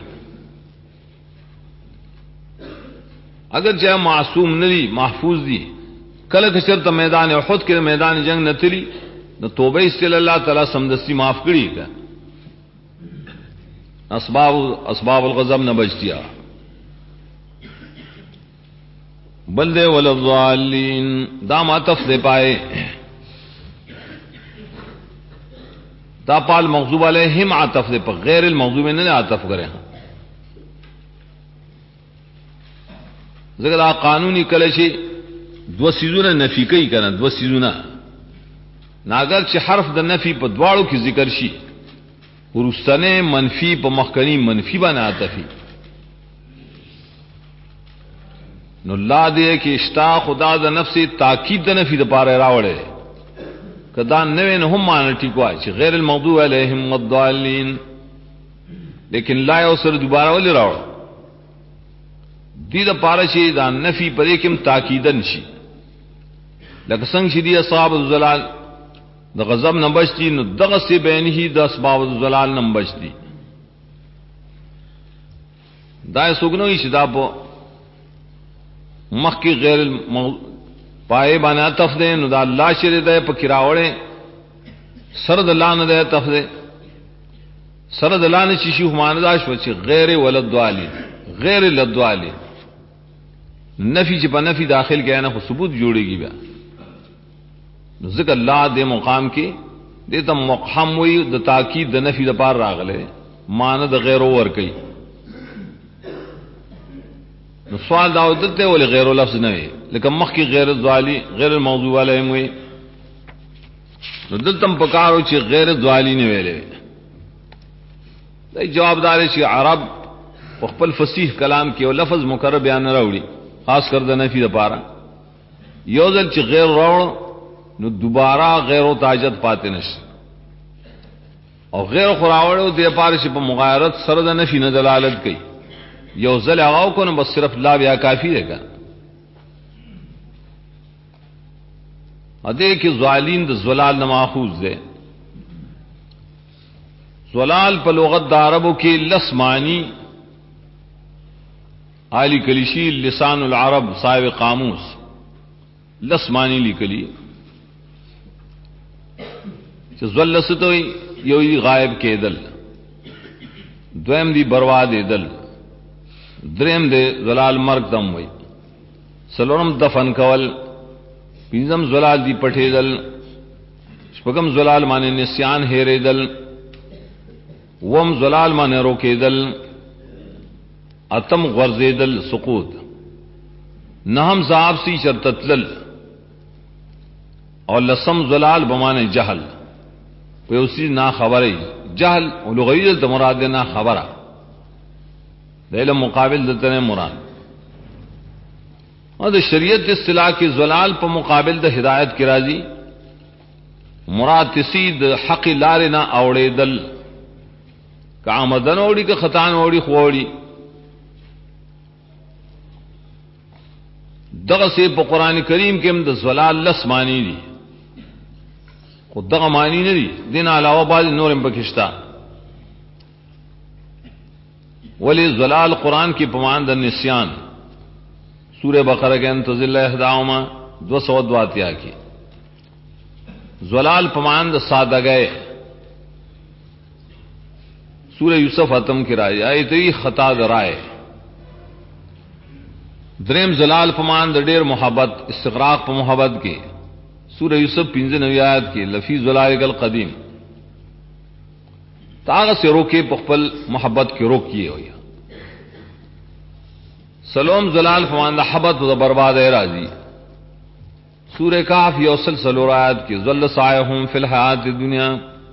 اگر چاہے معصوم ندی محفوظ دی کل کچر تا میدان احد کے میدان جنگ نتلی نو توبہ استل اللہ تعالی سمدستی معاف کری کا اسباب الغضب نہ بچتیا بلدے ولضالین دام عطف دے پائے دا پال مغضوب علیہم عطف دے پا غیر المغضوب نے عطف کرے ہاں ذکر آ قانونی کلشی دو سیزونا نفی کئی کرنا دو سیزونا ناگر چی حرف دا نفی پا دوارو کی ذکر شی ورستنے منفی پا مخکنی منفی بنا عطفی نو لا دے کہ اشتا خدا دا نفس تاکید دا نفی دا پارے راوڑے کدا نوین ہم مانا ٹھیکوا چی غیر المغضوب علیہم والضالین لیکن لا یوسر دوبارہ ولی راوڑ دی دا پارا چی دا نفی پر ایکم تاکیدن شی لکسنگ شی دی اصحاب الزلال دا غضب نبشتی نو دغس سے بین ہی دا اصحاب الزلال نبشتی دا سگنوی شی دا پا مخ کی غیر پائے بانا تف دے نو دا اللہ شر دے پا کراوڑے سرد اللہ نہ دے تف دے سرد اللہ نے چی شیخ مانداش وچی غیر ولدوالی غیر لدوالی نفی چپا نفی داخل کیا نا خود ثبوت جوڑے گی بیا ذکر اللہ دے مقام کی دیتا مقام ہوئی دا تاکید دا نفی دا پار راغلے مانا دا غیر اور کئی سوال داو دتے ولی غیر لفظ نوے لیکن مخ کی غیر الضوالی غیر الموضوع علیہم ہوئی دلتم پکارو چی غیر الضوالی نوے لے جواب دارے چی عرب وقبل فصیح کلام کی و لفظ مقرر بیان روڑی خاص کر دا نفی دا پارا یوزل چی غیر روڑ نو دوبارہ غیر و تاجت پاتے نش اور غیر خراوڑ دے پارے چی پا مغایرت سرد نفی نہ دلالت کئی یوزل آغاو کو نو بس صرف لا بیا کافی رہے گا ادے کہ ظالین دا زلال نماخوز دے زلال پا لغت دا عربو کی لسمانی عالی کلیشی لسان العرب صاحب قاموس لسمانی لکلی زلستوی یوی غائب کے دل دویم دی برباد دل دریم دے زلال مرگ دم وی سلورم دفن کول پینزم زلال دی پٹھے دل شپگم زلال مانے نسیان ہیرے دل وم زلال مانے روکے دل اتم غرزے دل سقوط نہم صاحب سی چرتتلل اور لسم زلال بمانے جہل پہ اسی نا خبری جہل لغوی دل مراد نا خبرہ علم مقابل دلتنے مراد اور دا شریعت اصطلاح کی زلال پا مقابل دا ہدایت کی راضی مراد تسی دا حق لارنا اوڑے دل کہ آمدن اوڑی کہ خطان اوڑی خوڑی دغه سے په قران کریم کې هم د زلال لس معنی دي، خو دغه معنی نه دي، دین علاوه بعض نور هم پکښتا. ولی زلال قرآن کی پمان د نسیان سورہ بقرہ کے انتظل احداؤما 202 کی زلال پمان د سادگئے سورہ یوسف ختم کی رائے آئی تری خطا درائے دریم زلال پمان د ډیر محبت استغراق په محبت کې سورہ یوسف 95 آیات کی لفی زلال القدیم تاغ سے روکے پخپل محبت کی روک کیے ہوئی. سلوم زلال فمان حبت و برباد راضی سورہ کاف یوسل سلورات کی ظل سائہم فی الحیات دنیا.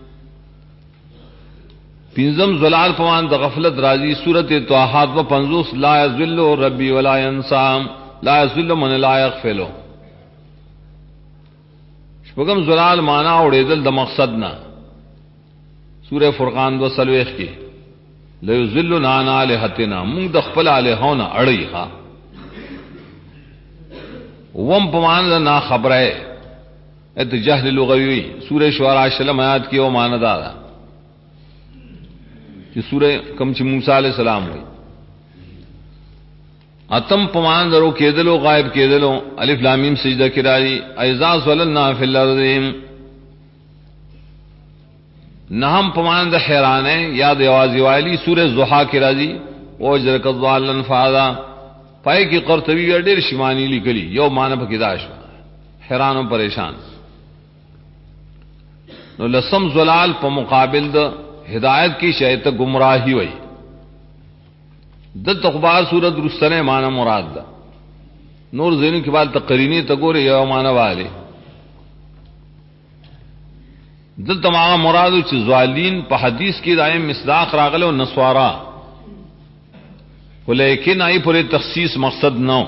پنزم زلال فمان غفلت راضی سورت توحات و پنزوس لا یذل ربی ولا ینسام لا یذل من لا یغفلو. شپگم زلال مانا اوڑیدل د مقصد نہ سورہ فرقان 2 کی لیذلنا عن آلہتنا مونږ د خپل الہونه اړی ها وم پمان نا خبره ات جهل لغوی سورہ شعراء شلم آیات کی او ماندار کہ سورہ کم چې موسی علیہ السلام ہوئی اتم پمان درو کېدلو غائب کېدلو الف لام میم سجدہ کرائی ایذا ظللنا فی الارض. نہم پمان د حیران ہے یاد آوازی والی سورہ ضحا کی راضی او جرک الضالن فاذا پائے کی قرطبی ډیر شمانی لیکلی یو مانب کداش حیران و پریشان. نو لسم زلال په مقابل د ہدایت کی شیط گمراہی ہوئی د تخبار سورت رستنے معنی مراد دا نور زینو کے بعد تقرینی تگورے یو معنی والے دل تمام مرادو چ زوالین په حدیث کی دائم مصداق راغلو نسوارا لیکن آئی پورے تخصیص مقصد نو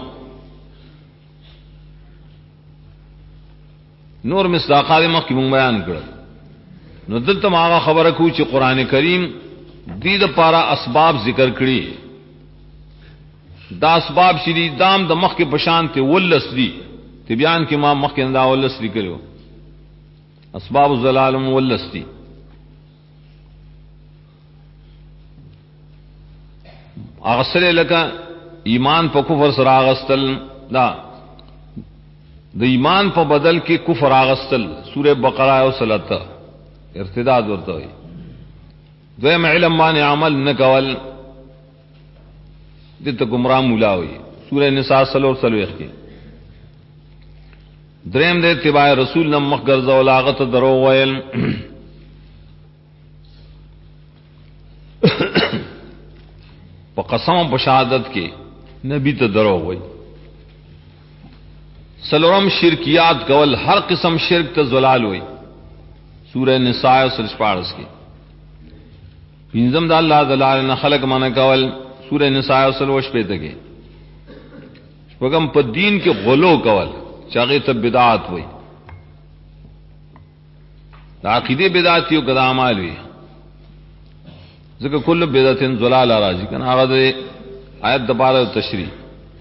نور مصداقات مخ کی مونږ بیان کړل. نو دل تمام خبر کو چې قران کریم دید پارا اسباب ذکر کړي دا اسباب شری دام د مخ کې پشان ته ولس دی تی بیان کې ما مخ کې دا ولس دی کړو اسباب الزلال مولستی. اغسل لکا ایمان پا کفر سر آغستل دا دا ایمان پا بدل کی کفر آغستل سورہ بقرہ و صلتا ارتداد ورتا ہوئی. دویم علم بانی عمل نکول دیتا گمراہ مولا ہوئی سورہ نساء سلور سلویخ کی. دریم دے اتباع رسول نمخ گرزا ولاغت درو ویل پا قسم پا شہادت کے نبی تا درو وی. سلورم شرکیات کول ہر قسم شرک تا زلال ہوئی سورہ نساء سرش پارس کی. پینزم دا اللہ دلال خلق من کول سورہ نساء سلوش پہ تکے. شپگم پا دین کے غلو کول چاگے تب بدعات ہوئی عقیدے بدعات یو کدا اعمال ہوئی ذکر کل بدعت ضلال راضی کنا آغاز آیت دبارہ تشریح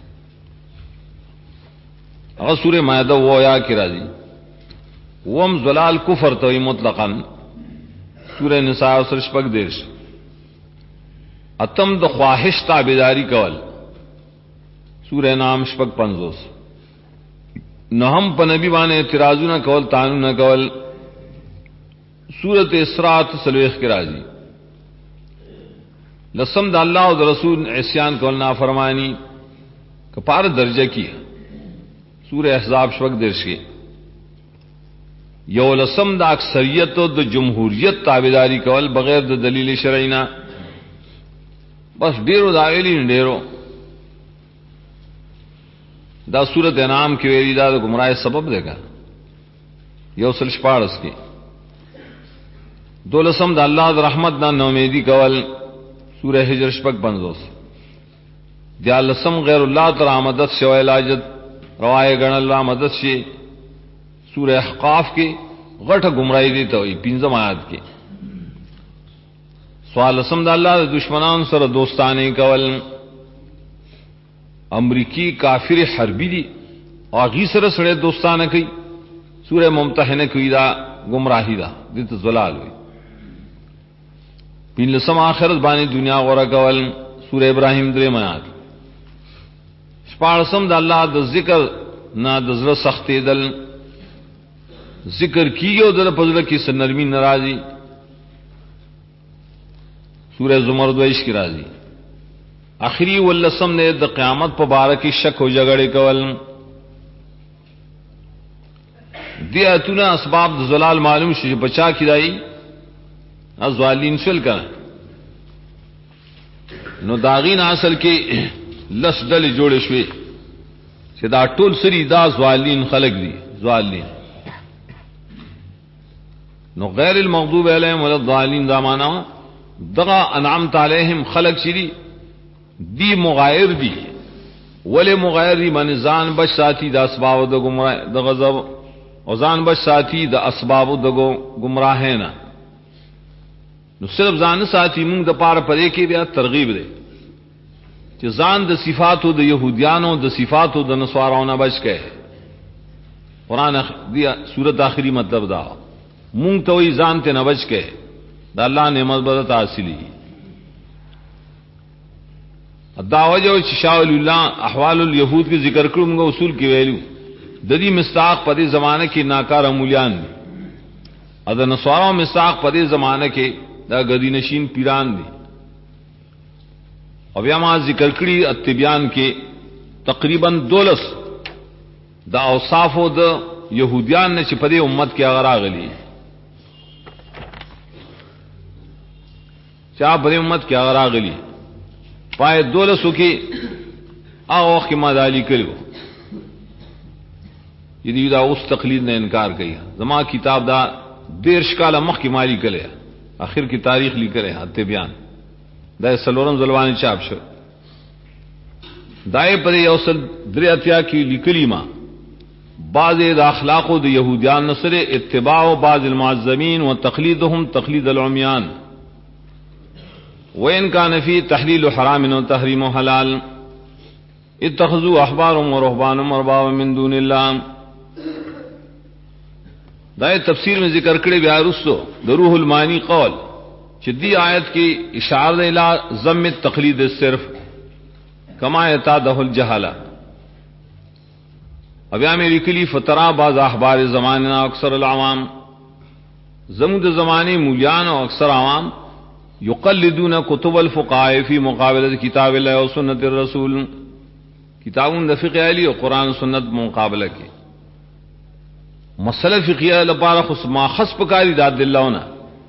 آغاز سورہ مائدہ وہ یا کی راضی وم ضلال کفر توئی مطلقا سورہ نساء سرش پک دیرش. اتم د خواہش تابداری کول سورہ نام شپک 50. نہم پا نبی بانے اعتراضو نہ کول تانو نہ کول سورت اسراء سلویخ کے راضی. لسم دا اللہ و دا رسول عصیان کول نافرمانی کپار درجہ کی سورہ احزاب شوق درش کے. یو لسم دا اکثریت و دا جمہوریت تابداری کول بغیر دا دلیل شرعینا بس ڈیرو داغیلی ڈیرو دا سورت انعام کی ویری دا گمراہ سبب دے گا یو سلش پارس کی. دولسم دا اللہ دا رحمت نا نومیدی کول سورہ حجر شپک 50. دیالسم غیر اللہ تر آمدت شوائے لاجت روائے گن اللہ مدد شی سورہ احقاف کی غٹ گمراہی دیتا ہوئی 15 آیات کی. سوالسم دا اللہ دا دشمنان سر دوستانی کول امریکی کافر حربی دی او غي سره سره دوستانه کوي سوره ممتحنه کوي دا گمراهی دا دته زلال وي بین لسم آخرت باندې دنیا غره کول سوره ابراهیم درې میات شپارسم د الله د ذکر نه د زړه سختې دل ذکر کیو د پزله کې سنرمي ناراضي سورہ زمر 22 کی راضی آخری ولسم نے د قیامت په باره کې شک او جګړه کول دی اتونه اسباب د زلال معلوم شي بچا کیدای ازوالین شل کړه نو داغین اصل کې لس دل جوړ شوي چې دا ټول سری دا زوالین خلق دي زوالین نو غیر المغضوب علیهم ولا الضالین دا معنا دغه انعمت علیهم خلق شری دی مغایر دی ولې مغایر دی من ځان بچ ساتي د اسباب د گمراه د غضب او ځان بچ ساتي د اسباب د گمراه نه نو صرف ځان ساتي موږ د پاره پرې کې بیا ترغیب دی چې ځان د صفاتو د يهوديانو د صفاتو د نصاراو نه بچ کړي قران دی سورۃ اخری مطلب دا مونږ ته وی ځان ته نه بچ کړي دا الله نعمت بدت حاصلی داوجو چې شاول الله احوال اليهود کې ذکر کړو موږ اصول کې ویلو د دې مستاق په دې زمانه کې ناکار مولیان دي اذا نصارا مستاق په دې زمانه کې دا غدی نشین پیران دي او بیا ما ذکر کړی اتبیان کې تقریبا 12 دا اوصافو د يهوديان نه چې په دې امت کې هغه راغلي چا په امت کې هغه راغلي پای 12 کې هغه وخت ما دالی کړو یدي دا اوس تقلید نه انکار کوي زما کتاب دا 13 کاله مخ کې مالی کړي اخر کی تاریخ لیکل ہے اتبیان دا سلورم زلوانی چاپ شو دای پر یوصل دریاتیا کی لیکلی ما بعض د اخلاق د يهوديان نصر اتباع بعض المعظمين وتقليدهم تقليد العميان وان كان في تحليل حرام وتحريم حلال اتخذوا احبارهم ورهبانهم اربابا من دون الله دا تفسیر میں ذکر کړي بیا رسو د روح المانی قول چې دی آیت کی اشاره الی ذم التقلید صرف کما یتاده الجهاله ابیا میں لکلی فترا بعض احبار زمانہ اکثر العوام زمود زمانے مولیان اور اکثر عوام یقلدون کتب الفقهاء فی مقابله کتاب الله و سنت الرسول کتابون د فقه علی اور قران سنت مقابله کی مسئلہ فقہیہ لپاره خص ماخص پکاری داد اللهونه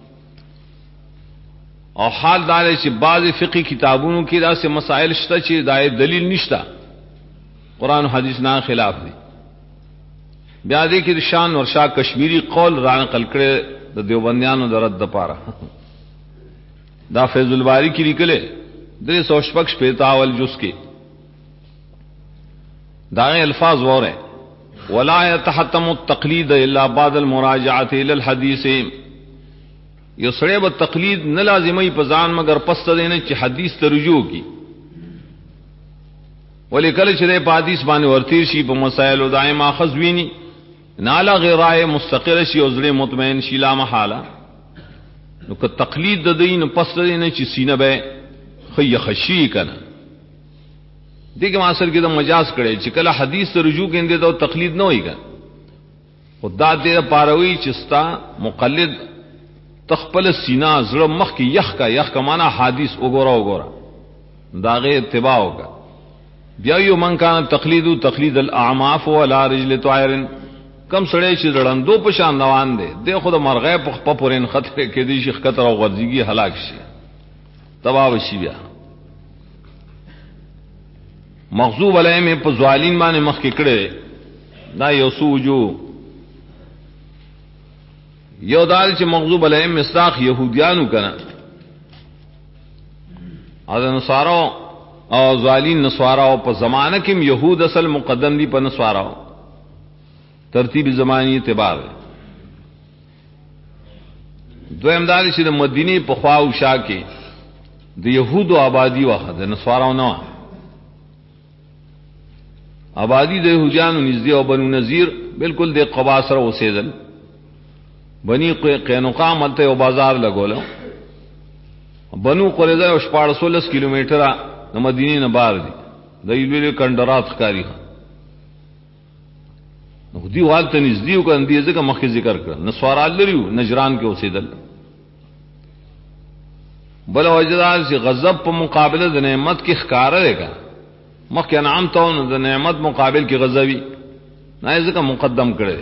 او حال دار چې بعض فقہی کتابونو کې داسې مسائل شته چې دای دلیل نشته قران و حدیث نه خلاف دي بیا دې کې شان ورشا کشمیری قول را نقل کړي د دیوبندیانو د رد لپاره دا فیض الباری کې لیکله 345 اول جز کې دا الفاظ وره ولا يتحتم التقليد الا بعد المراجعه الى الحديث یسرب التقلید نہ لازمی پزان مگر پس دینه چې حدیث ته رجوع کی ولیکل چې په حدیث باندې ورتیر شي په مسائل او دائما خذوینی نالا غیرای مستقر شي او زړه مطمئن شي لا محاله نو که تقلید د دین پس دینه چې سینه به خی خشی کنه دغه اصل کې د مجاز کړي چې کله حدیث ته رجوع کیندې ته تقلید نه وایي خدا دې پاروي چې ستا مقلد تخپل سینہ زړه مخ کې یخ کا معنا حدیث وګوره داغه اتباع وکړه بیا یو من کان تقلید الاعماف ولا رجل طائر کم سړی چې رړندو په شان روان دي د خود مرغې په پورین خطر کې دي شیخ کتر او غرزيږي هلاک شي تباہ شي بیا مغضوب علیهم په ظالمین باندې مخ کې کړه دا یو سوجو یو دال چې مغضوب علیهم مستاق يهوديانو کنه اذن نصارو او ظالمین نصارو په زمانه کې يهود اصل مقدم دي په نصارو ترتیب زمانی اعتبار دویم دال چې د مدینه په خوا او شا کې د يهودو آبادی واخه د نصارو نه آبادی د یهودیانو نږدې او بنو نذیر بالکل د قبا سره اوسېدل. بنی قینقاع ملته یو بازار لګولو. بنو قریظه یو 14 کیلومتره د مدینې نه بار دي. د ایلوی کندرات ښکاری نو دی والته نږدې او کندې ځکه مخکې ذکر کړ. نسوارال لريو نجران کې اوسېدل. بل وجدار چې غضب په مقابله د نعمت کې ښکارا لګا مخکې انعام ته د نعمت مقابل کې غضبي نه ځکه مقدم کړي.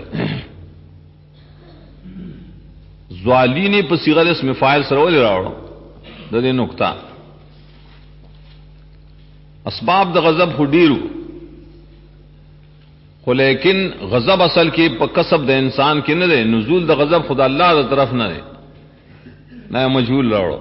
زوالینی په صيغه اسم فاعل سره ولې راوړو د دې نقطه. اسباب د غضب خو ډیرو خو لیکن غضب اصل کې په کسب د انسان کې نه دی. نزول د غضب خدا الله تر طرف نه دی نه مجهول راوړو.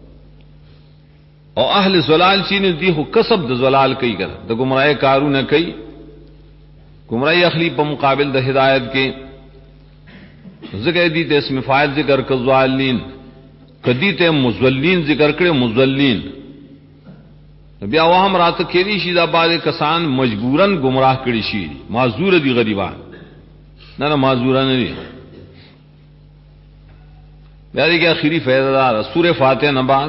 او اهل زلال چې نه دي خو کسب د زلال کوي کړه د گمراهی کارونه کوي. گمراهی اخلی په مقابل د هدایت کې ذکر دي ته اسم فاعل ذکر ک زوالین کدی ته مزلین ذکر کړي مزلین. بیا وهم راته کېږي چې دا بعض کسان مجبورن گمراه کړي شي معذور دي غریبان نه معذور نه دي. بیا دې کې اخیری فائدہ دار سورہ فاتحه نه بعد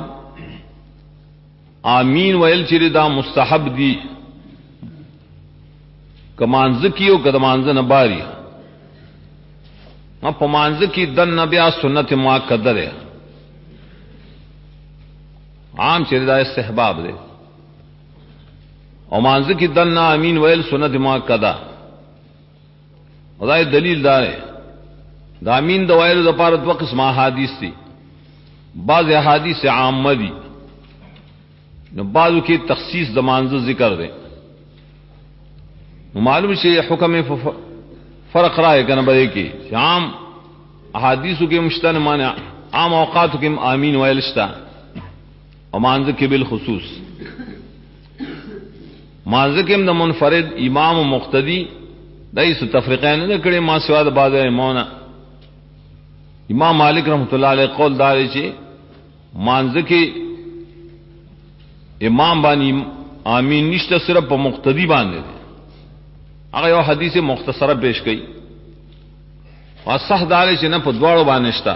آمین ویل چې دا مستحب دي کمانځ کیو کدمانځ نه باري ما پمانځ کی دن بیا سنت مؤکده ده عام چې دا استحباب ده. او مانځ کی دن آمین ویل سنت مؤکده خدای دلیل دار دا امین د ویلو د پاره دوه قسمه احادیث دي. بعض احادیث عامه دي نو بعضو کې تخصیص د مانځ ذکر ده. معلوم شي حکم فرق راي کنه به کې عام احادیثو کې مشتن معنی عام اوقاتو کې امین ویل شتا او مانځ کې بالخصوص مانځ کې د منفرد امام او مقتدی دایسو تفریقین نه کړي ما سوا د بعض امامونه. امام مالک رحمت الله علیه قول دار چې مانځ کې امام باندې امین نشته صرف په مقتدی باندې. هغه یو حدیث مختصره پیش کړي واصح دار چې نه په دواړو باندې شتا.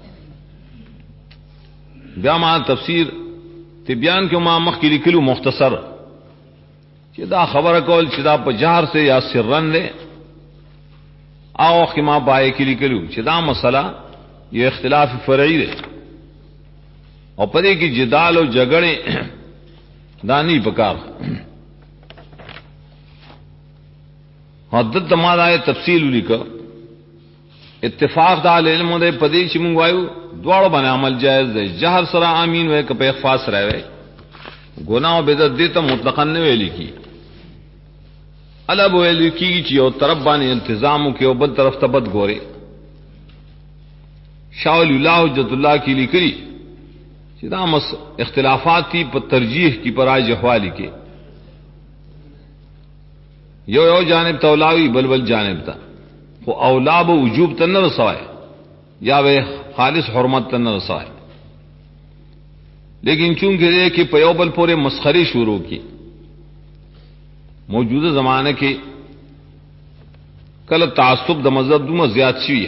بیا ما تفسیر تبیان کې ما مخ کې لیکلو مختصر چې دا خبره کول چې دا په جهر سے یا سرن له او کې ما پای کې لیکلو چې دا مسله یو اختلاف فرعي ده او پدې کې جدال او جګړې دانی پکار. حدت ما دا تفصیل لیکو اتفاق دا علم دے پدې چې مونږ وایو دواړو باندې عمل جائز ده. جهر سره امین وای ک په اخفاء سره وای ګناه او بدعت دې ته مطلقاً نه ویل کی. الا بو ویل کی چې یو طرف باندې التزام او کې او بل طرف ته بد ګوري. شاول الله حجت الله کی لیکلی چې دا اختلافات کی په ترجیح کی پرای جهوالی کې یو جانب تولاوی بل جانب تا خو اولا به وجوب ته نه رسوي یا به خالص حرمت ته نه رسوي. لیکن چونکه کې په یو بل پورې مسخري شروع کی موجوده زمانه کې کله تعصب د مذهب دومره زیات شي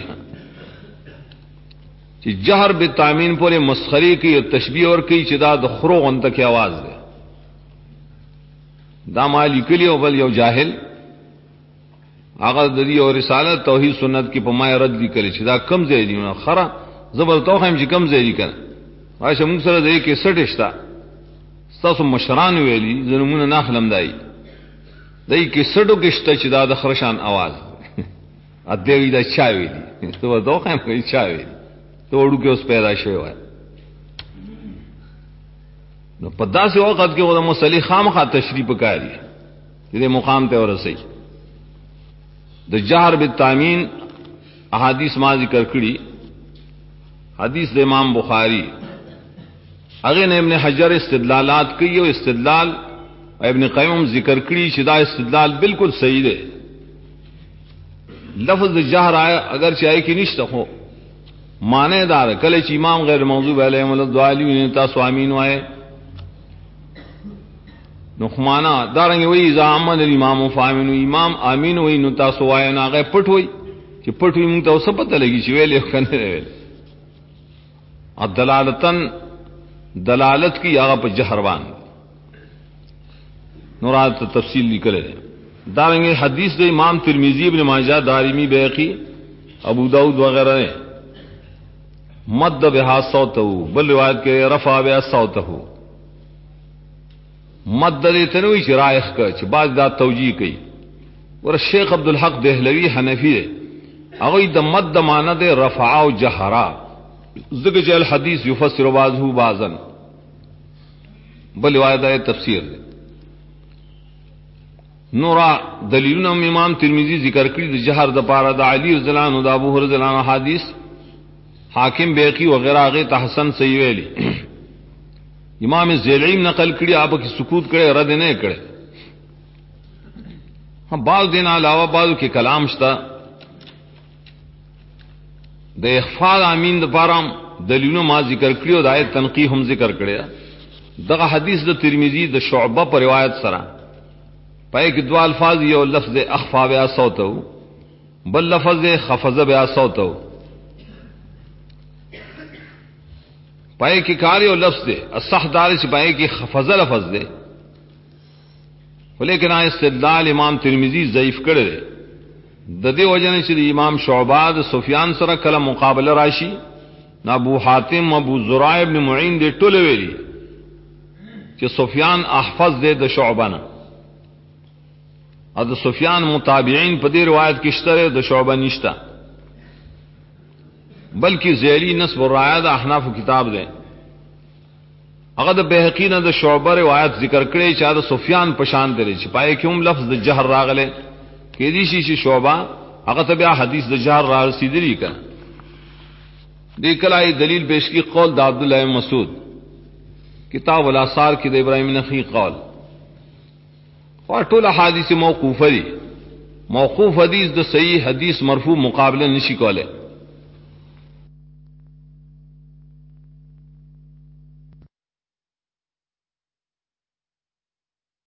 چې جهر به تامین پورې مسخري کی او تشبیه ور کوي چې دا د خرو غنته کې आवाज ده. دا مالی کلی او بل یو جاهل هغه د دې او رساله توحید سنت کې په ما رد دي کړي چې دا کم ځای دی نه خره زبر توخ هم چې کم ځای دی کړه واشه موږ سره دې کې سټشتا تاسو مشران ویلي زمونه نه خلم دای دای کې سټو کې شته چې دا د خرشان आवाज ا دې وی دا چا ویلي ته توخ هم کوي چا ویلي ته وړو کې اوس پیدا شوی وای. نو په داسې وخت کې غوډه مسلې خامخا تشریح وکړي دې مقام ته ورسي. د جهر بالتامین احادیث ما ذکر کړي. حدیث د امام بخاری هغه نه ابن حجر استدلالات کوي او استدلال ابن قیم ذکر کړي چې دا استدلال بالکل صحیح دی. لفظ د جهر اگر چې آی کې نشته خو معنی دار کله چې امام غیر موضوع علیهم الضالین تاسو امین وای نخمانا دارنګ وی اذا امن الامام فامنوا امام امین وی نو تاسو وای نه هغه پټ وی چې پټ وی موږ ته څه پته لګی چې ویل یو کنه ویل دلالتن دلالت کی هغه په جهروان نورات تفصیل لیکل دارنګ حدیث د امام ترمذی ابن ماجه دارمی بیهقی ابو داؤد وغیرہ نے مد بها صوته بل روایت کے رفع بها صوته مد دې تنوي شرایح کا چې بعض دا توجیه کوي ور شیخ عبد الحق دهلوی حنفی هغه د مد معنی د رفع او جهرا ذکر چې الحديث يفسر بعضه بعضا بل روایت تفسیر نورا دلیلونه امام ترمذی ذکر کړی د جهر د پاره د علی رضی الله عنه او ابو هريره رضی الله عنه حدیث حاکم بیهقی وغیرہ هغه ته حسن صحیح ویلي امام زیلعیم نقل کړي آپ کی سکوت کړي رد نه کړي هم بعض دین علاوه بعضو کې کلام شتا د اخفاء امین د پاره دلیلونه ما ذکر کړي او د آیت تنقیح هم ذکر کړي دغه حدیث د ترمذی د شعبہ پر روایت سره پای کې دوا الفاظ یو لفظ اخفا بیا صوته بل لفظ خفض بیا صوته پای کې کاری او لفظ دے الصح دار چې پای کې خفض لفظ دے ولیکن استدلال امام ترمذی ضعیف کړی دی د دې وجنه چې امام شعبہ د سفیان سره کله مقابله راشي ابو حاتم ابو زرع ابن معین دې ټول ویلي چې سفیان احفظ دے د شعبہ نه او د سفیان متابعین په دې روایت کې شته د شعبہ نشته بلکې زیلی نسب الرایه د احناف کتاب ده هغه د بیهقی نه د شعبہ روایت ذکر کړي چې د سفیان پشان دري چې پای کې هم لفظ د جهر راغله کې دي شي شعبہ هغه ته بیا حدیث د جهر را رسیدلی کړه دې کله دلیل پیش کی قول د عبد الله بن مسعود کتاب الاثار کې د ابراهیم نخعی قول اور ټول احادیث موقوفه دي موقوف حدیث د صحیح حدیث مرفوع مقابله نشي کوله